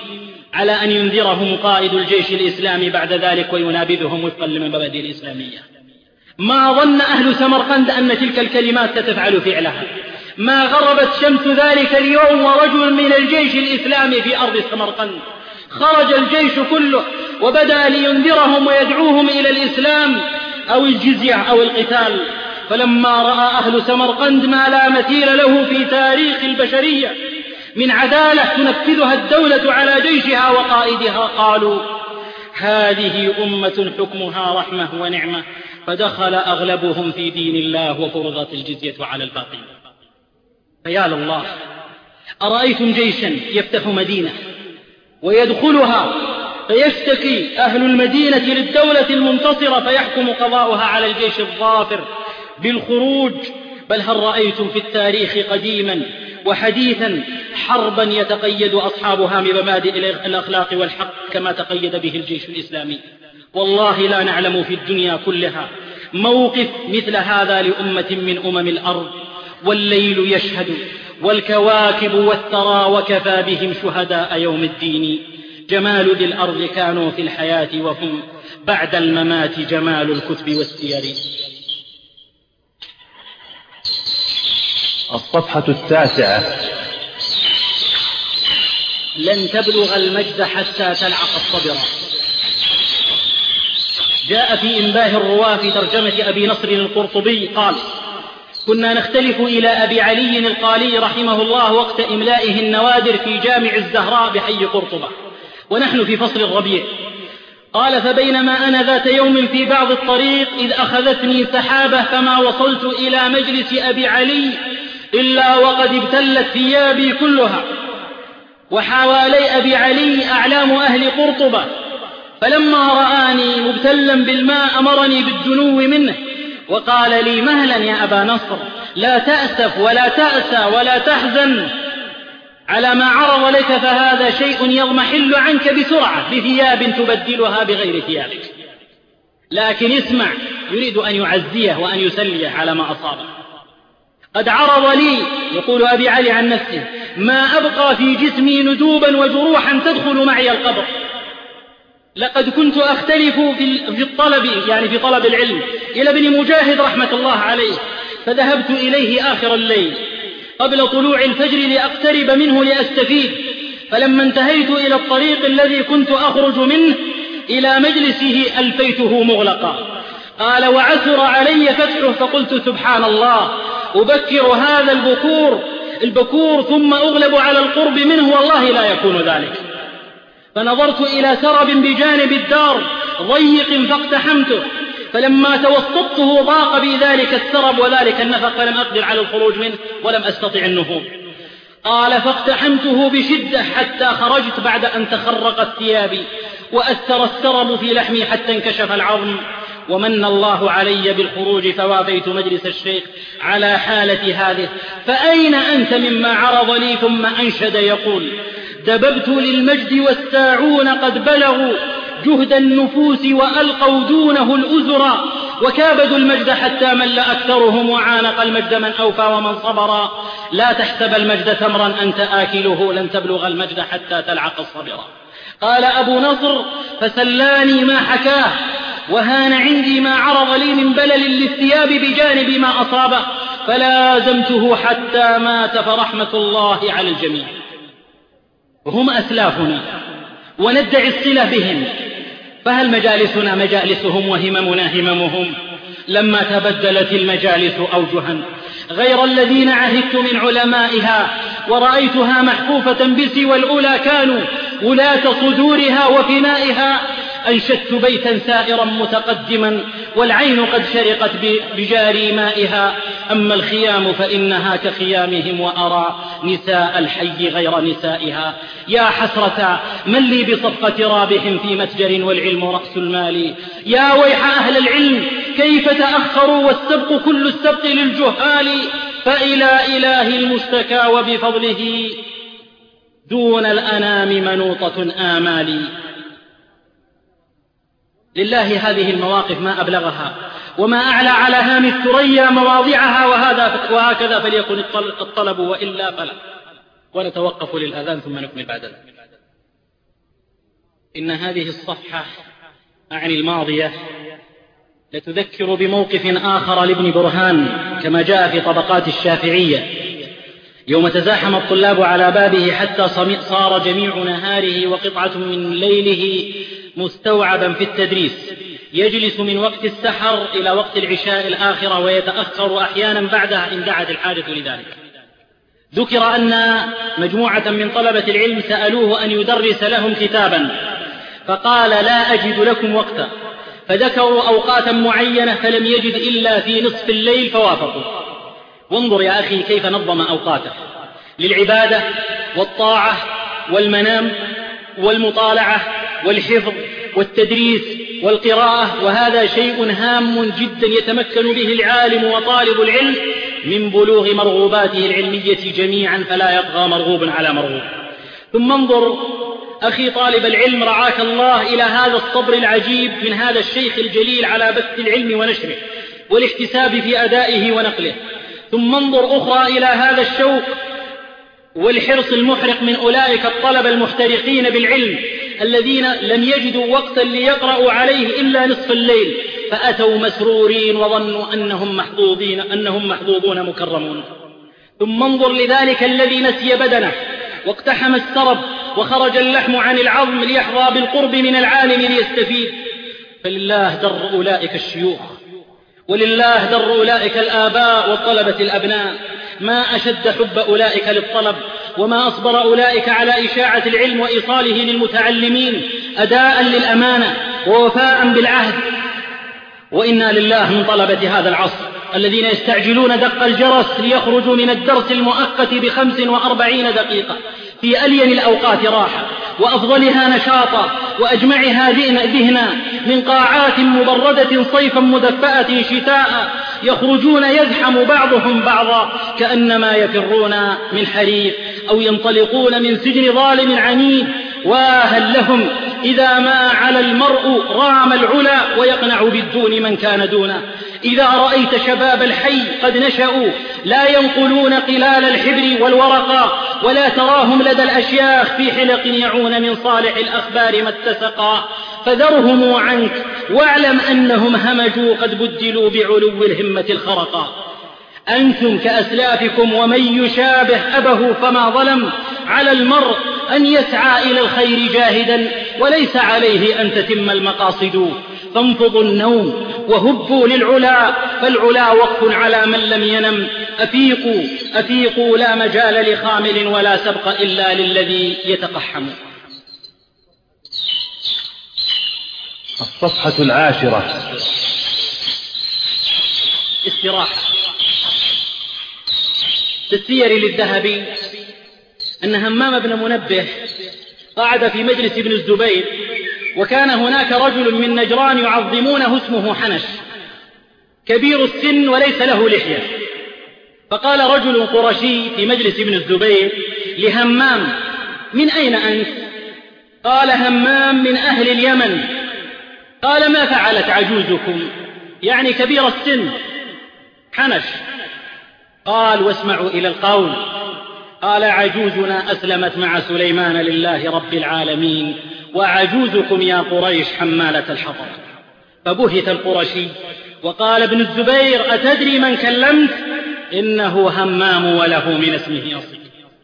على أن ينذرهم قائد الجيش الإسلامي بعد ذلك وينابذهم وفقا للمبادئ الإسلامية. ما ظن أهل سمرقند أن تلك الكلمات ستفعل فعلها. ما غربت شمس ذلك اليوم ورجل من الجيش الإسلامي في أرض سمرقند. خرج الجيش كله وبدأ لينذرهم ويدعوهم إلى الإسلام أو الجزية أو القتال. فلما رأى أهل سمرقند ما لا مثيل له في تاريخ البشرية من عدالة تنفذها الدولة على جيشها وقائدها، قالوا هذه أمة حكمها رحمة ونعمة، فدخل أغلبهم في دين الله وفرضت الجزية على الباقين. فيا لله، أرأيتم جيشا يفتح مدينة ويدخلها فيشتكي أهل المدينة للدولة المنتصرة فيحكم قضاؤها على الجيش الظافر بالخروج؟ بل هل رأيتم في التاريخ قديما وحديثا حربا يتقيد أصحابها بمبادئ الأخلاق والحق كما تقيد به الجيش الإسلامي؟ والله لا نعلم في الدنيا كلها موقف مثل هذا لأمة من أمم الأرض. والليل يشهد والكواكب والثرى وكفى بهم شهداء يوم الدين. جمال ذي الأرض كانوا في الحياة وهم بعد الممات جمال الكتب والسير. الصفحة 9. لن تبلغ المجد حتى تلعق الصبر. جاء في إنباه الرواة في ترجمة أبي نصر القرطبي قال: كنا نختلف إلى أبي علي القالي رحمه الله وقت إملائه النوادر في جامع الزهراء بحي قرطبة، ونحن في فصل الربيع. قال: فبينما أنا ذات يوم في بعض الطريق إذ أخذتني سحابة فما وصلت إلى مجلس أبي علي إلا وقد ابتلت ثيابي كلها، وحوالي أبي علي أعلام أهل قرطبة، فلما رآني مبتلا بالماء أمرني بالدنو منه وقال لي: مهلا يا أبا نصر، لا تأسف ولا تأسى ولا تحزن على ما عرض لك، فهذا شيء يضمحل عنك بسرعة بثياب تبدلها بغير ثيابك. لكن اسمع، يريد أن يعزيه وأن يسليه على ما أصابه. قد عرض لي، يقول أبي علي عن نفسه، ما أبقى في جسمي ندوبا وجروحا تدخل معي القبر. لقد كنت أختلف في الطلب، يعني في طلب العلم، إلى ابن مجاهد رحمة الله عليه، فذهبت إليه آخر الليل قبل طلوع الفجر لأقترب منه لأستفيد. فلما انتهيت إلى الطريق الذي كنت أخرج منه إلى مجلسه ألفيته مغلقا. قال: وعثر علي فتحه، فقلت: سبحان الله، أبكر هذا البكور ثم أغلب على القرب منه، والله لا يكون ذلك. فنظرت إلى سرب بجانب الدار ضيق فاقتحمته، فلما توسطته ضاق بي ذلك السرب وذلك النفق، فلم أقدر على الخروج منه ولم أستطع النهوض. قال: فاقتحمته بشدة حتى خرجت بعد أن تخرقت ثيابي وأثر السرب في لحمي حتى انكشف العظم، ومن الله علي بالخروج فوافيت مجلس الشيخ على حالة هذه. فأين أنت مما عرض لي؟ ثم أنشد يقول: دببت للمجد والساعون قد بلغوا جهد النفوس وألقوا دونه الأزرا، وكابدوا المجد حتى مل أكثرهم، وعانق المجد من أوفى ومن صبرا. لا تحسب المجد تمرا أنت آكله، لن تبلغ المجد حتى تلعق الصبرا. قال أبو نصر: فسلاني ما حكاه، وهان عندي ما عرض لي من بلل للثياب بجانب ما أصابه، فلازمته حتى مات، فرحمة الله على الجميع. هم أسلافنا وندعي الصلة بهم، فهل مجالسنا مجالسهم وهممنا هممهم؟ لما تبدلت المجالس أوجها غير الذين عهدت من علمائها، ورأيتها محفوفة بسوى الأولى كانوا ولاة صدورها وفنائها، أنشدت بيتا سائرا متقدما، والعين قد شرقت بجاري مائها. أما الخيام فإنها كخيامهم، وأرى نساء الحي غير نسائها. يا حسرة من لي بصفقة رابح في متجر والعلم رأس المال. يا ويح أهل العلم كيف تأخروا، والسبق كل السبق للجهال، فإلى إله المشتكى وبفضله دون الأنام منوطة آمالي. لله هذه المواقف ما أبلغها، وما أعلى على هام الثريا مواضعها، وهكذا فليكن الطلب، وإلا فلا. ونتوقف للأذان ثم نكمل بعد ذلك. إن هذه الصفحة أعني الماضية لتذكر بموقف آخر لابن برهان كما جاء في طبقات الشافعية يوم تزاحم الطلاب على بابه حتى صار جميع نهاره وقطعة من ليله مستوعبا في التدريس، يجلس من وقت السحر إلى وقت العشاء الآخرة ويتأخر أحيانا بعدها إن دعت الحاجة لذلك. ذكر أن مجموعة من طلبة العلم سألوه أن يدرس لهم كتابا فقال لا أجد لكم وقتا، فذكروا أوقاتا معينة فلم يجد إلا في نصف الليل فوافقوا. وانظر يا أخي كيف نظم أوقاته للعبادة والطاعة والمنام والمطالعة والحفظ والتدريس والقراءة، وهذا شيء هام جدا يتمكن به العالم وطالب العلم من بلوغ مرغوباته العلمية جميعا، فلا يطغى مرغوب على مرغوب. ثم انظر أخي طالب العلم رعاك الله إلى هذا الصبر العجيب من هذا الشيخ الجليل على بث العلم ونشره والاحتساب في أدائه ونقله. ثم انظر أخرى إلى هذا الشوق والحرص المحرق من أولئك الطلبة المحترقين بالعلم الذين لم يجدوا وقتا ليقرأوا عليه إلا نصف الليل، فأتوا مسرورين وظنوا أنهم محظوظون مكرمون. ثم انظر لذلك الذي نسي بدنه واقتحم السرب وخرج اللحم عن العظم ليحظى بالقرب من العالم ليستفيد. فلله در أولئك الشيوخ، ولله در أولئك الآباء والطلبة الأبناء. ما أشد حب أولئك للطلب، وما أصبر أولئك على إشاعة العلم وإيصاله للمتعلمين أداء للأمانة ووفاء بالعهد. وإنا لله من طلبة هذا العصر الذين يستعجلون دق الجرس ليخرجوا من الدرس المؤقت ب45 دقيقة في ألين الأوقات راحة وأفضلها نشاطا وأجمعها ذهنا من قاعات مبردة صيفا مدفأة شتاء، يخرجون يزحم بعضهم بعضا كأنما يفرون من حريق أو ينطلقون من سجن ظالم عنيد. وهل لهم إذا ما على المرء رام العلا ويقنع بالدون من كان دونه. إذا رأيت شباب الحي قد نشأوا لا ينقلون قلال الحبر والورقة، ولا تراهم لدى الأشياخ في حلق يعون من صالح الأخبار ما اتسقا، فذرهم عنك واعلم أنهم همجوا قد بدلوا بعلو الهمة الخرقا. أنتم كأسلافكم ومن يشابه أبه فما ظلم، على المرء أن يسعى إلى الخير جاهدا وليس عليه أن تتم المقاصد. فانفضوا النوم وهبوا للعلا، فالعلا وقف على من لم ينم. أفيقوا أفيقوا لا مجال لخامل ولا سبق إلا للذي يتقحم. الصفحة 10. استراحة. في السير للذهبي أن همام بن منبه قعد في مجلس ابن الزبير، وكان هناك رجل من نجران يعظمونه اسمه حنش كبير السن وليس له لحية. فقال رجل قرشي في مجلس ابن الزبير لهمام: من أين أنت؟ قال همام: من أهل اليمن. قال: ما فعلت عجوزكم؟ يعني كبير السن. حنش. قال: واسمعوا إلى القول. قال: عجوزنا أسلمت مع سليمان لله رب العالمين، وعجوزكم يا قريش حمالة الحطب. فبهت القرشي وقال ابن الزبير: أتدري من كلمت؟ إنه همام وله من اسمه أصيل.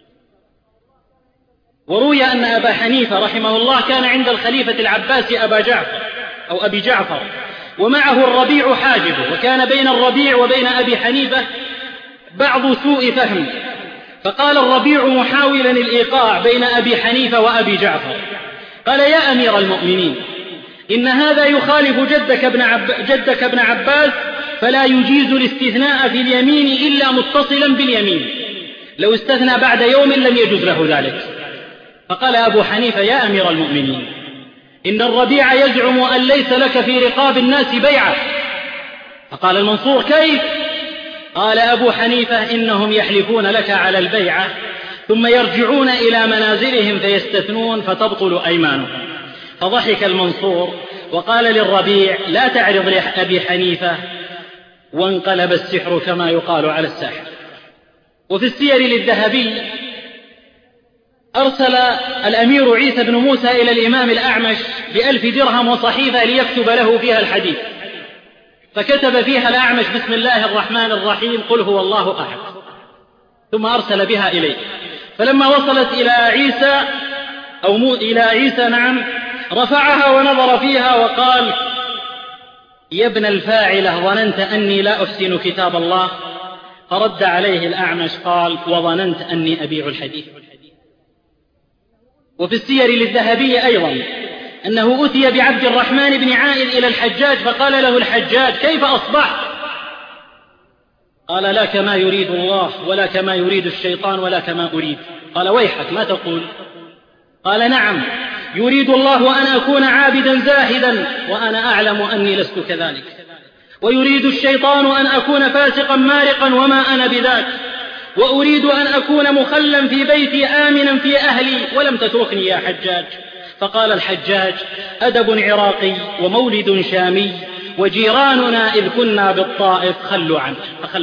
وروي أن أبا حنيفة رحمه الله كان عند الخليفة العباسي أبي جعفر ومعه الربيع حاجبه، وكان بين الربيع وبين أبي حنيفة بعض سوء فهم، فقال الربيع محاولا الإيقاع بين أبي حنيفة وأبي جعفر: قال: يا أمير المؤمنين، إن هذا يخالف جدك ابن عباس، فلا يجيز الاستثناء في اليمين إلا متصلا باليمين، لو استثنى بعد يوم لم يجوز له ذلك. فقال أبو حنيفة: يا أمير المؤمنين، إن الربيع يزعم أن ليس لك في رقاب الناس بيعة. فقال المنصور: كيف؟ قال أبو حنيفة: إنهم يحلفون لك على البيعة ثم يرجعون إلى منازلهم فيستثنون فتبطل أيمانهم. فضحك المنصور وقال للربيع: لا تعرض لأبي حنيفة، وانقلب السحر كما يقال على الساحر. وفي السير للذهبي أرسل الأمير عيسى بن موسى إلى الإمام الأعمش ب1,000 درهم وصحيفة ليكتب له فيها الحديث، فكتب فيها الأعمش: بسم الله الرحمن الرحيم، قل هو الله أحد، ثم أرسل بها إليه. فلما وصلت إلى عيسى رفعها ونظر فيها وقال: يا ابن الفاعلة، ظننت أني لا أحسن كتاب الله؟ فرد عليه الأعمش قال: وظننت أني أبيع الحديث. وفي السير للذهبي أيضا أنه أتي بعبد الرحمن بن عائذ إلى الحجاج، فقال له الحجاج: كيف أصبحت؟ قال: لا كما يريد الله ولا كما يريد الشيطان ولا كما أريد. قال: ويحك، ما تقول؟ قال: نعم، يريد الله أن أكون عابدا زاهدا وأنا أعلم أني لست كذلك، ويريد الشيطان أن أكون فاسقا مارقا وما أنا بذاك، وأريد أن أكون مخلا في بيتي آمنا في أهلي ولم تتركني يا حجاج. فقال الحجاج: أدب عراقي ومولد شامي، وجيراننا إذ كنا بالطائف خلوا عنه.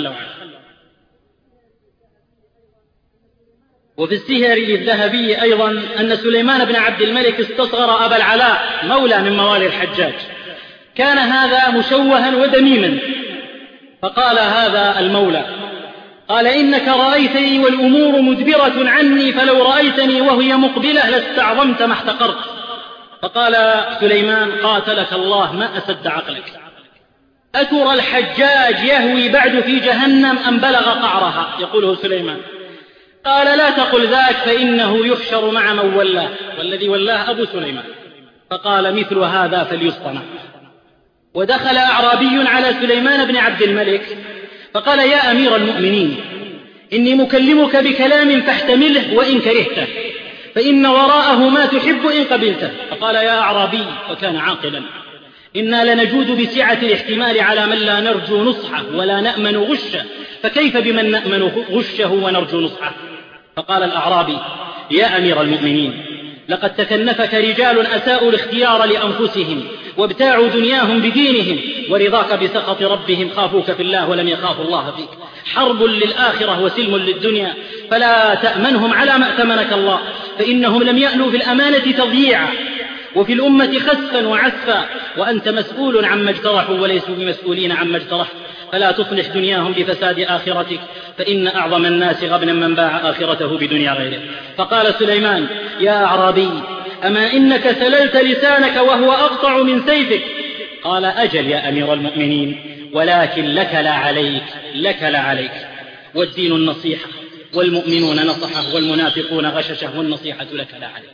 وفي السير للذهبي أيضا أن سليمان بن عبد الملك استصغر أبا العلاء مولى من موالي الحجاج، كان هذا مشوها ودميما، فقال هذا المولى: قال: إنك رأيتني والأمور مدبرة عني، فلو رأيتني وهي مقبلة لاستعظمت ما احتقرت. فقال سليمان: قاتلك الله، ما أسد عقلك، أترى الحجاج يهوي بعد في جهنم أم بلغ قعرها؟ يقوله سليمان. قال: لا تقل ذاك، فإنه يحشر مع من ولاه، والذي ولاه أبو سليمان. فقال: مثل هذا فليصطنع. ودخل أعرابي على سليمان بن عبد الملك فقال: يا أمير المؤمنين، إني مكلمك بكلام فاحتمله وإن كرهته، فإن وراءه ما تحب إن قبلته. فقال: يا أعرابي، وكان عاقلا: إنا لنجود بسعة الاحتمال على من لا نرجو نصحه ولا نأمن غشه، فكيف بمن نأمن غشه ونرجو نصحه؟ فقال الأعرابي: يا أمير المؤمنين، لقد تكنفك رجال أساءوا الاختيار لأنفسهم وابتاعوا دنياهم بدينهم، ورضاك بسخط ربهم خافوك في الله ولم يخافوا الله فيك. حرب للآخرة وسلم للدنيا، فلا تأمنهم على ما أتمنك الله، فإنهم لم يألوا في الأمانة تضييعا، وفي الأمة خسفا وعسفا، وأنت مسؤول عما اجترحوا وليسوا بمسؤولين عما اجترحت، فلا تصلح دنياهم بفساد آخرتك، فإن أعظم الناس غبنا من باع آخرته بدنيا غيره. فقال سليمان: يا أعرابي، أما إنك سللت لسانك وهو أقطع من سيفك؟ قال: أجل يا أمير المؤمنين، ولكن لك لا عليك، والدين النصيحة، والمؤمنون نصحه، والمنافقون غششه، والنصيحة لك لا عليك.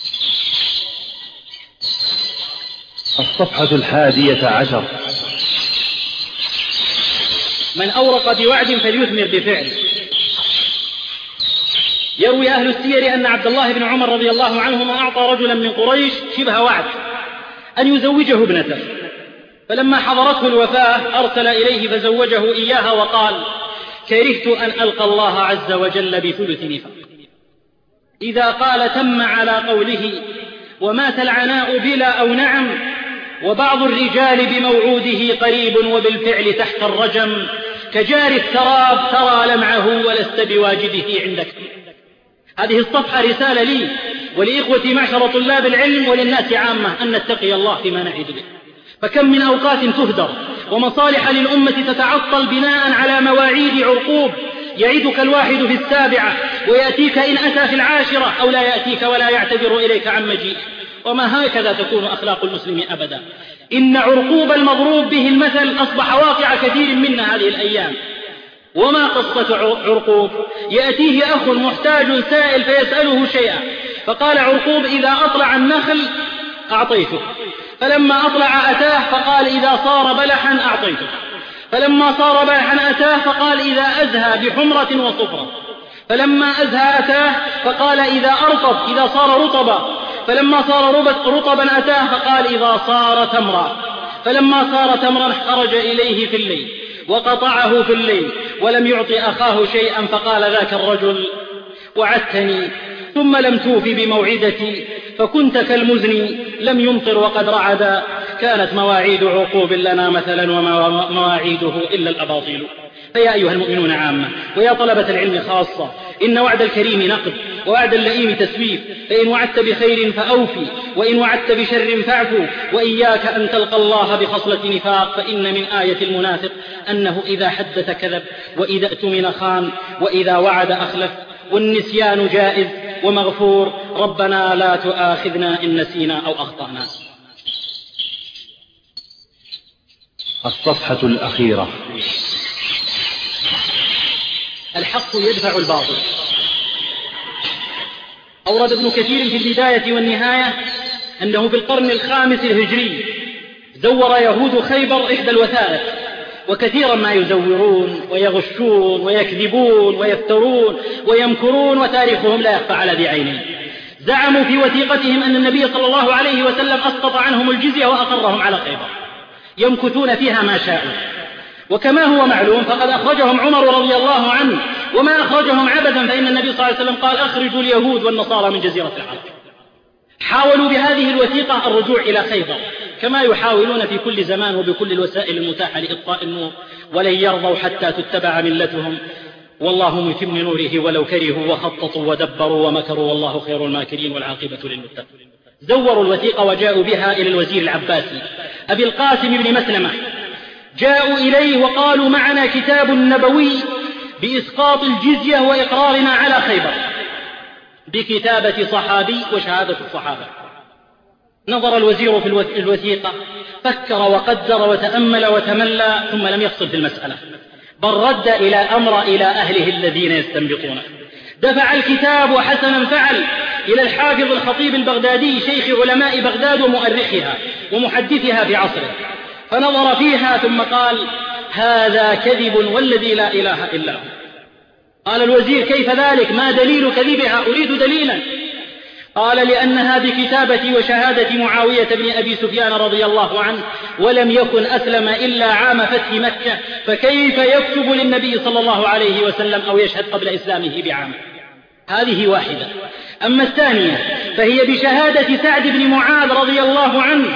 الصفحة 11. من أورق بوعد فليثمر بفعل. يروي أهل السير أن عبد الله بن عمر رضي الله عنهما أعطى رجلا من قريش شبه وعد أن يزوجه ابنته، فلما حضرته الوفاة أرسل إليه فزوجه إياها، وقال: كرهت أن ألقى الله عز وجل بثلث نفاق. إذا قال تم على قوله، ومات العناء بلا أو نعم، وبعض الرجال بموعوده قريب وبالفعل تحت الرجم، كجار السراب ترى لمعه ولست بواجده عندك. هذه الصفحة رسالة لي ولإخوتي معشر طلاب العلم وللناس عامة أن نتقي الله فيما نعيد به، فكم من أوقات تهدر ومصالح للأمة تتعطل بناء على مواعيد عرقوب، يعيدك الواحد في 7 ويأتيك إن أتى في 10، أو لا يأتيك ولا يعتبر إليك عن مجيء. وما هكذا تكون أخلاق المسلم أبدا. إن عرقوب المضروب به المثل أصبح واقع كثير منا هذه الأيام. وما قصة عرقوب؟ يأتيه أخ محتاج سائل فيسأله شيئا، فقال عرقوب: إذا أطلع النخل أعطيته، فلما أطلع أتاه فقال: إذا صار بلحا أعطيته، فلما صار بلحا أتاه فقال: إذا أزهى بحمرة وصفرة، فلما أزهى أتاه فقال: إذا أرطب، إذا صار رطبا، فلما صار رطبا أتاه فقال: إذا صار تمرا، فلما صار تمرا خرج إليه في الليل وقطعه في الليل ولم يعطي أخاه شيئا، فقال ذاك الرجل: وعدتني ثم لم توفي بموعدتي، فكنت كالمزني لم يمطر وقد رعدا. كانت مواعيد عقوب لنا مثلا وما مواعيده إلا الأباطيل. فيا أيها المؤمنون عامة ويا طلبة العلم خاصة، إن وعد الكريم نقد ووعد اللئيم تسويف، فإن وعدت بخير فأوفي وإن وعدت بشر فاعفو، وإياك أن تلقى الله بخصلة نفاق، فإن من آية المنافق أنه إذا حدث كذب وإذا اؤتمن خان وإذا وعد أخلف، والنسيان جائز ومغفور. ربنا لا تؤاخذنا إن نسينا أو أخطأنا. الصفحة الأخيرة. الحق يدفع الباطل. أورد ابن كثير في البداية والنهاية أنه في القرن الخامس الهجري زور يهود خيبر إحدى الوثائق، وكثيرا ما يزورون ويغشون ويكذبون ويفترون ويمكرون، وتاريخهم لا يخفى على ذي عينين. زعموا في وثيقتهم أن النبي صلى الله عليه وسلم أسقط عنهم الجزية وأقرهم على خيبر، يمكثون فيها ما شاءوا. وكما هو معلوم فقد أخرجهم عمر رضي الله عنه، وما أخرجهم عبثا، فإن النبي صلى الله عليه وسلم قال: أخرجوا اليهود والنصارى من جزيرة العرب. حاولوا بهذه الوثيقة الرجوع إلى خيبر، كما يحاولون في كل زمان وبكل الوسائل المتاحة لإطفاء النور، ولن يرضوا حتى تتبع ملتهم، والله متم نوره ولو كرهوا، وخططوا ودبروا ومكروا، والله خير الماكرين، والعاقبة للمتقين. زوروا الوثيقة وجاءوا بها إلى الوزير العباسي أبي القاسم بن مسلمة. جاءوا إليه وقالوا: معنا كتاب نبوي بإسقاط الجزية وإقرارنا على خيبر، بكتابة صحابي وشهادة الصحابة. نظر الوزير في الوثيقة، فكر وقدر وتأمل وتملى، ثم لم يفصل في المسألة، بل رد الأمر إلى أهله الذين يستنبطونه. دفع الكتاب وحسنا فعل إلى الحافظ الخطيب البغدادي شيخ علماء بغداد ومؤرخها ومحدثها في عصره، فنظر فيها ثم قال: هذا كذب والذي لا إله إلا هو. قال الوزير: كيف ذلك؟ ما دليل كذبها؟ أريد دليلا. قال: لأنها بكتابة وشهادة معاوية بن أبي سفيان رضي الله عنه، ولم يكن أسلم إلا عام فتح مكة، فكيف يكتب للنبي صلى الله عليه وسلم أو يشهد قبل إسلامه بعام؟ هذه واحدة. أما الثانية فهي بشهادة سعد بن معاذ رضي الله عنه،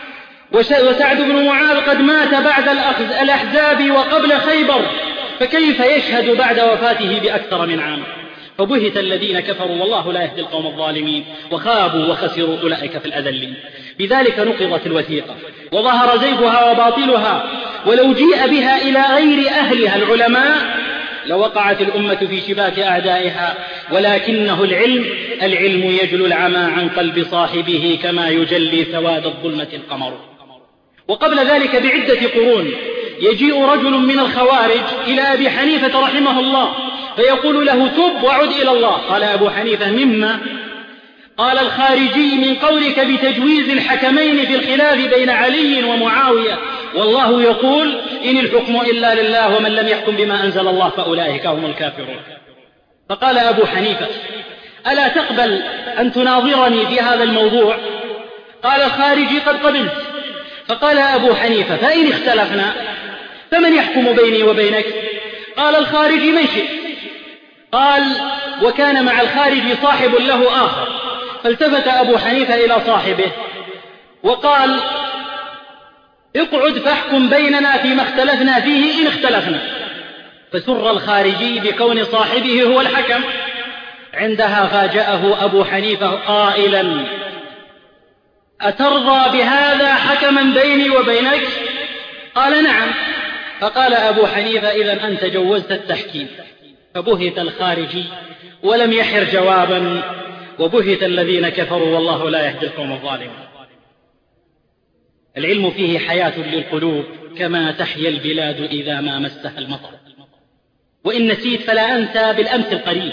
وسعد بن معاذ قد مات بعد الأحزاب وقبل خيبر، فكيف يشهد بعد وفاته بأكثر من عام؟ فبهت الذين كفروا، والله لا يهدي القوم الظالمين، وخابوا وخسروا أولئك في الأذلين. بذلك نقضت الوثيقة وظهر زيغها وباطلها، ولو جيء بها إلى غير أهلها العلماء لوقعت الأمة في شباك أعدائها، ولكنه العلم يجلو العمى عن قلب صاحبه كما يجلي سواد الظلمة القمر. وقبل ذلك بعدة قرون يجيء رجل من الخوارج إلى أبي حنيفة رحمه الله فيقول له: تب وعد إلى الله. قال أبو حنيفة: مما؟ قال: الخارجي من قولك بتجويز الحكمين في الخلاف بين علي ومعاوية، والله يقول: إن الحكم إلا لله ومن لم يحكم بما أنزل الله فأولئك هم الكافرون. فقال أبو حنيفة: ألا تقبل أن تناظرني في هذا الموضوع؟ قال الخارجي: قد قبلت. فقال أبو حنيفة: فإن اختلفنا فمن يحكم بيني وبينك؟ قال الخارجي: من شئت. قال: وكان مع الخارجي صاحب له آخر، فالتفت أبو حنيفة إلى صاحبه وقال: اقعد فاحكم بيننا فيما اختلفنا فيه إن اختلفنا. فسر الخارجي بكون صاحبه هو الحكم. عندها فاجأه أبو حنيفة قائلا: أترضى بهذا حكما بيني وبينك؟ قال: نعم. فقال أبو حنيفة: إذن أنت جوزت التحكيم. فبهت الخارجي ولم يحر جوابا، وبهت الذين كفروا، والله لا يهدي القوم الظالمين. العلم فيه حياة للقلوب كما تحيا البلاد إذا ما مسها المطر. وإن نسيت فلا أنسى بالأمس القريب،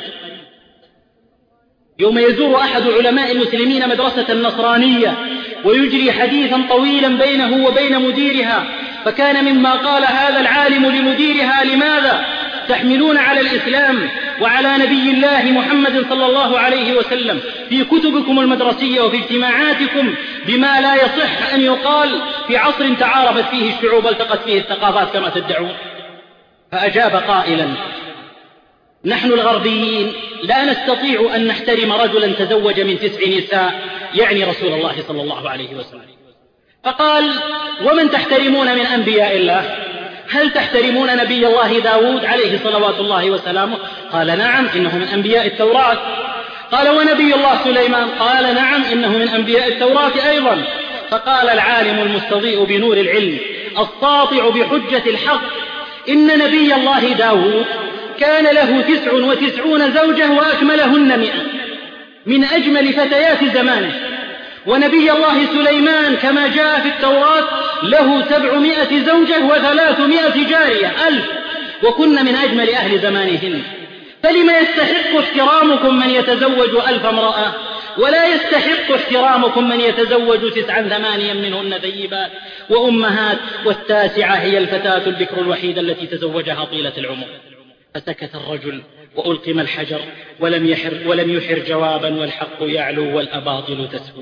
يوم يزور أحد علماء المسلمين مدرسة نصرانية ويجري حديثا طويلا بينه وبين مديرها، فكان مما قال هذا العالم لمديرها: لماذا تحملون على الإسلام وعلى نبي الله محمد صلى الله عليه وسلم في كتبكم المدرسية وفي اجتماعاتكم بما لا يصح أن يقال في عصر تعارفت فيه الشعوب والتقت فيه الثقافات كما تدعون؟ فأجاب قائلا: نحن الغربيين لا نستطيع أن نحترم رجلا تزوج من 9 نساء، يعني رسول الله صلى الله عليه وسلم. فقال: ومن تحترمون من أنبياء الله؟ هل تحترمون نبي الله داود عليه صلوات الله وسلامه؟ قال نعم، إنه من أنبياء التوراة. قال ونبي الله سليمان؟ قال نعم، إنه من أنبياء التوراة أيضا. فقال العالم المستضيء بنور العلم الساطع بحجة الحق: إن نبي الله داود كان له 99 زوجة وأكملهن 100 من أجمل فتيات زمانه، ونبي الله سليمان كما جاء في التوراة له 700 زوجة و300 جارية 1000 وكن من أجمل أهل زمانهن. فلما يستحق احترامكم من يتزوج 1000 امرأة ولا يستحق احترامكم من يتزوج 9 8 منهن ثيبات وأمهات، والتاسعة هي الفتاة البكر الوحيدة التي تزوجها طيلة العمر. فسكت الرجل وألقم الحجر ولم يحر جوابا، والحق يعلو والأباطل تسهو.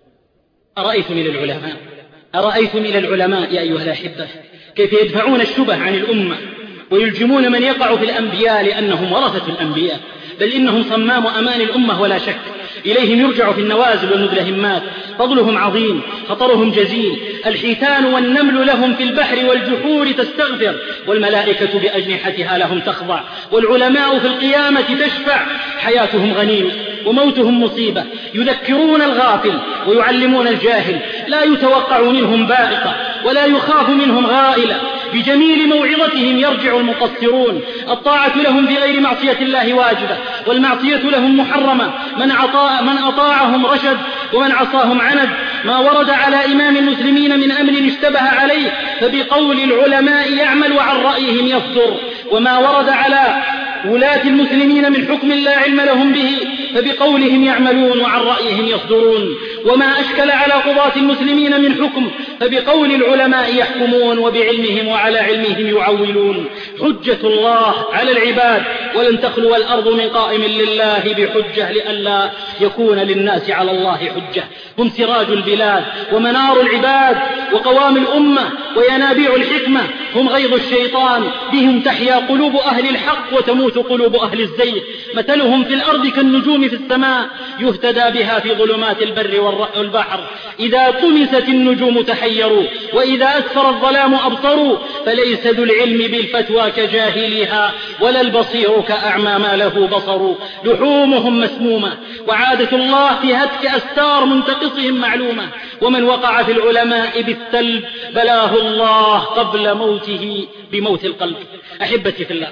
أرأيتم إلى العلماء يا أيها الأحبة كيف يدفعون الشبه عن الأمة ويلجمون من يقع في الأنبياء لأنهم ورثة الأنبياء، بل إنهم صمام أمان الأمة ولا شك. إليهم يرجع في النوازل والمدلهمات، فضلهم عظيم، خطرهم جزيل. الحيتان والنمل لهم في البحر والجحور تستغفر، والملائكة بأجنحتها لهم تخضع، والعلماء في القيامة تشفع. حياتهم غنيمة وموتهم مصيبة، يذكرون الغافل ويعلمون الجاهل، لا يتوقع منهم بائقة ولا يخاف منهم غائلة. بجميل موعظتهم يرجع المقصرون. الطاعة لهم في غير معصية الله واجبة، والمعصية لهم محرمة. من أطاعهم رشد ومن عصاهم عند. ما ورد على إمام المسلمين من أمر اشتبه عليه فبقول العلماء يعمل وعن رأيهم يصدر، وما ورد على ولاة المسلمين من حكم لا علم لهم به فبقولهم يعملون وعن رأيهم يصدرون، وما أشكل على قضاة المسلمين من حكم فبقول العلماء يحكمون وبعلمهم وعلى علمهم يعولون. حجة الله على العباد، ولن تخلو الأرض من قائم لله بحجة لئلا يكون للناس على الله حجة. هم سراج البلاد ومنار العباد وقوام الأمة وينابيع الحكمة. هم غيظ الشيطان، بهم تحيا قلوب أهل الحق وتموت قلوب أهل الزيغ. مثلهم في الأرض كالنجوم في السماء يهتدى بها في ظلمات البر والبحر. إذا طمست النجوم تحيروا، وإذا أسفر الظلام أبصروا. فليس ذو العلم بالفتوى كجاهلها، ولا البصير كأعمى ما له بصر. لحومهم مسمومة، وعادة الله في هتك أستار منتقصهم معلومة. ومن وقع في العلماء بالثلب بلاه الله قبل موته بموت القلب. أحبتي في الله،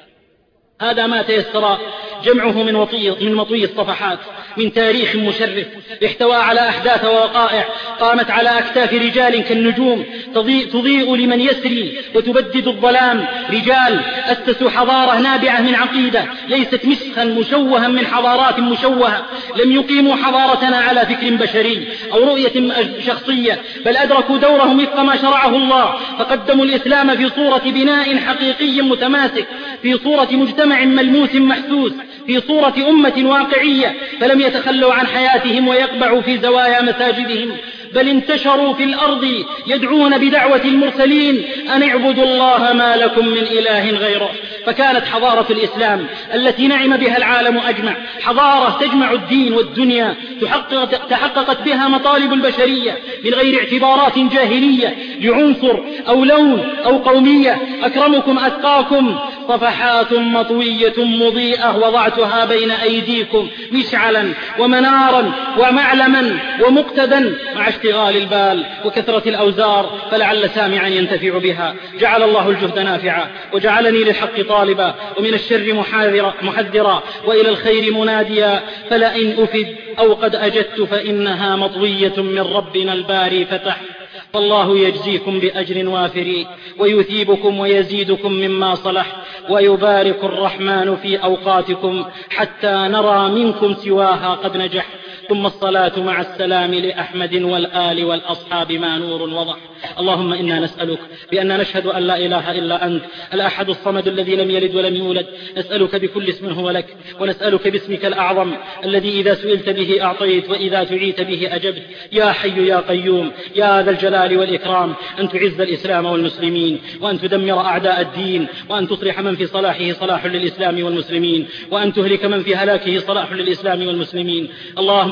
هذا ما تيسر جمعه من مطوي الصفحات من تاريخ مشرف احتوى على أحداث ووقائع قامت على أكتاف رجال كالنجوم تضيء لمن يسري وتبدد الظلام. رجال أسسوا حضارة نابعة من عقيدة ليست مسخا مشوها من حضارات مشوهة. لم يقيموا حضارتنا على فكر بشري أو رؤية شخصية، بل أدركوا دورهم وفق ما شرعه الله، فقدموا الإسلام في صورة بناء حقيقي متماسك، في صورة مجتمع ملموس محسوس، في صورة أمة واقعية. فلم يتخلوا عن حياتهم ويقبعوا في زوايا مساجدهم، بل انتشروا في الأرض يدعون بدعوة المرسلين أن اعبدوا الله ما لكم من إله غيره. فكانت حضارة الإسلام التي نعم بها العالم أجمع حضارة تجمع الدين والدنيا، تحققت بها مطالب البشرية من غير اعتبارات جاهلية لعنصر أو لون أو قومية. أكرمكم أتقاكم، صفحات مطوية مضيئة وضعتها بين أيديكم مشعلا ومنارا ومعلما ومقتدا، مع اشتغال البال وكثرة الأوزار، فلعل سامعا ينتفع بها. جعل الله الجهد نافعا، وجعلني للحق طالبا، ومن الشر محذرا، وإلى الخير مناديا. فلئن أفد أو قد أجدت فإنها مطوية من ربنا الباري فتح. فالله يجزيكم بأجر وافر، ويثيبكم ويزيدكم مما صلح، ويبارك الرحمن في أوقاتكم حتى نرى منكم سواها قد نجح. ثم الصلاة مع السلام لأحمد والآل والأصحاب ما نور وضح. اللهم إنا نسألك بأن نشهد أن لا إله إلا أنت الأحد الصمد الذي لم يلد ولم يولد، نسألك بكل اسم هو لك، ونسألك باسمك الأعظم الذي إذا سئلت به أعطيت وإذا دعيت به أجبت. يا حي يا قيوم يا ذا الجلال والإكرام، أن تعز الإسلام والمسلمين، وأن تدمر أعداء الدين، وأن تصلح من في صلاحه صلاح للإسلام والمسلمين، وأن تهلك من في هلاكه صلاح للإسلام والمسلمين. اللهم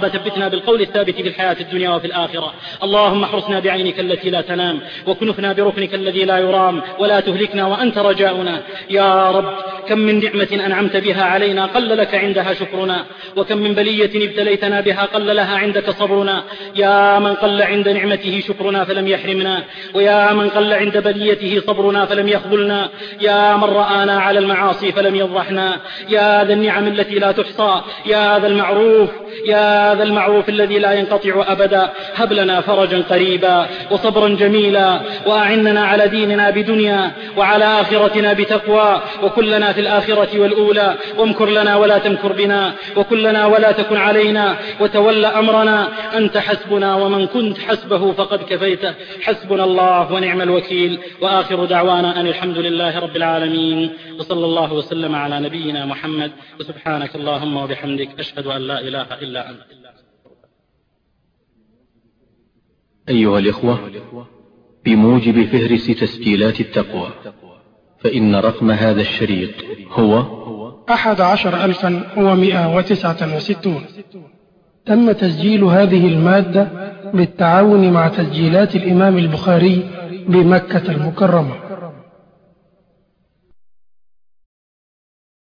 ثبتنا بالقول الثابت في الحياة الدنيا وفي الآخرة. اللهم احرسنا بعينك التي لا تنام، وكنفنا بركنك الذي لا يرام، ولا تهلكنا وأنت رجاؤنا. يا رب، كم من نعمة أنعمت بها علينا قل لك عندها شكرنا، وكم من بلية ابتليتنا بها قل لها عندك صبرنا. يا من قل عند نعمته شكرنا فلم يحرمنا، ويا من قل عند بليته صبرنا فلم يخذلنا. يا من رآنا على المعاصي فلم يضحنا. يا ذا النعم التي لا تحصى، يا ذا المعروف، يا ذا المعروف الذي لا ينقطع أبدا، هب لنا فرجا قريبا وصبرا جميلا، وأعننا على ديننا بدنيا وعلى آخرتنا بتقوى، وكلنا في الآخرة والأولى، وامكر لنا ولا تمكر بنا، وكلنا ولا تكن علينا، وتول أمرنا. أنت حسبنا، ومن كنت حسبه فقد كفيته. حسبنا الله ونعم الوكيل. وآخر دعوانا أن الحمد لله رب العالمين، وصلى الله وسلم على نبينا محمد. وسبحانك اللهم وبحمدك، أشهد أن لا إله إلا أنت. أيها الإخوة، بموجب فهرس تسجيلات التقوى، فإن رقم هذا الشريط هو 11,169. تم تسجيل هذه المادة بالتعاون مع تسجيلات الإمام البخاري بمكة المكرمة.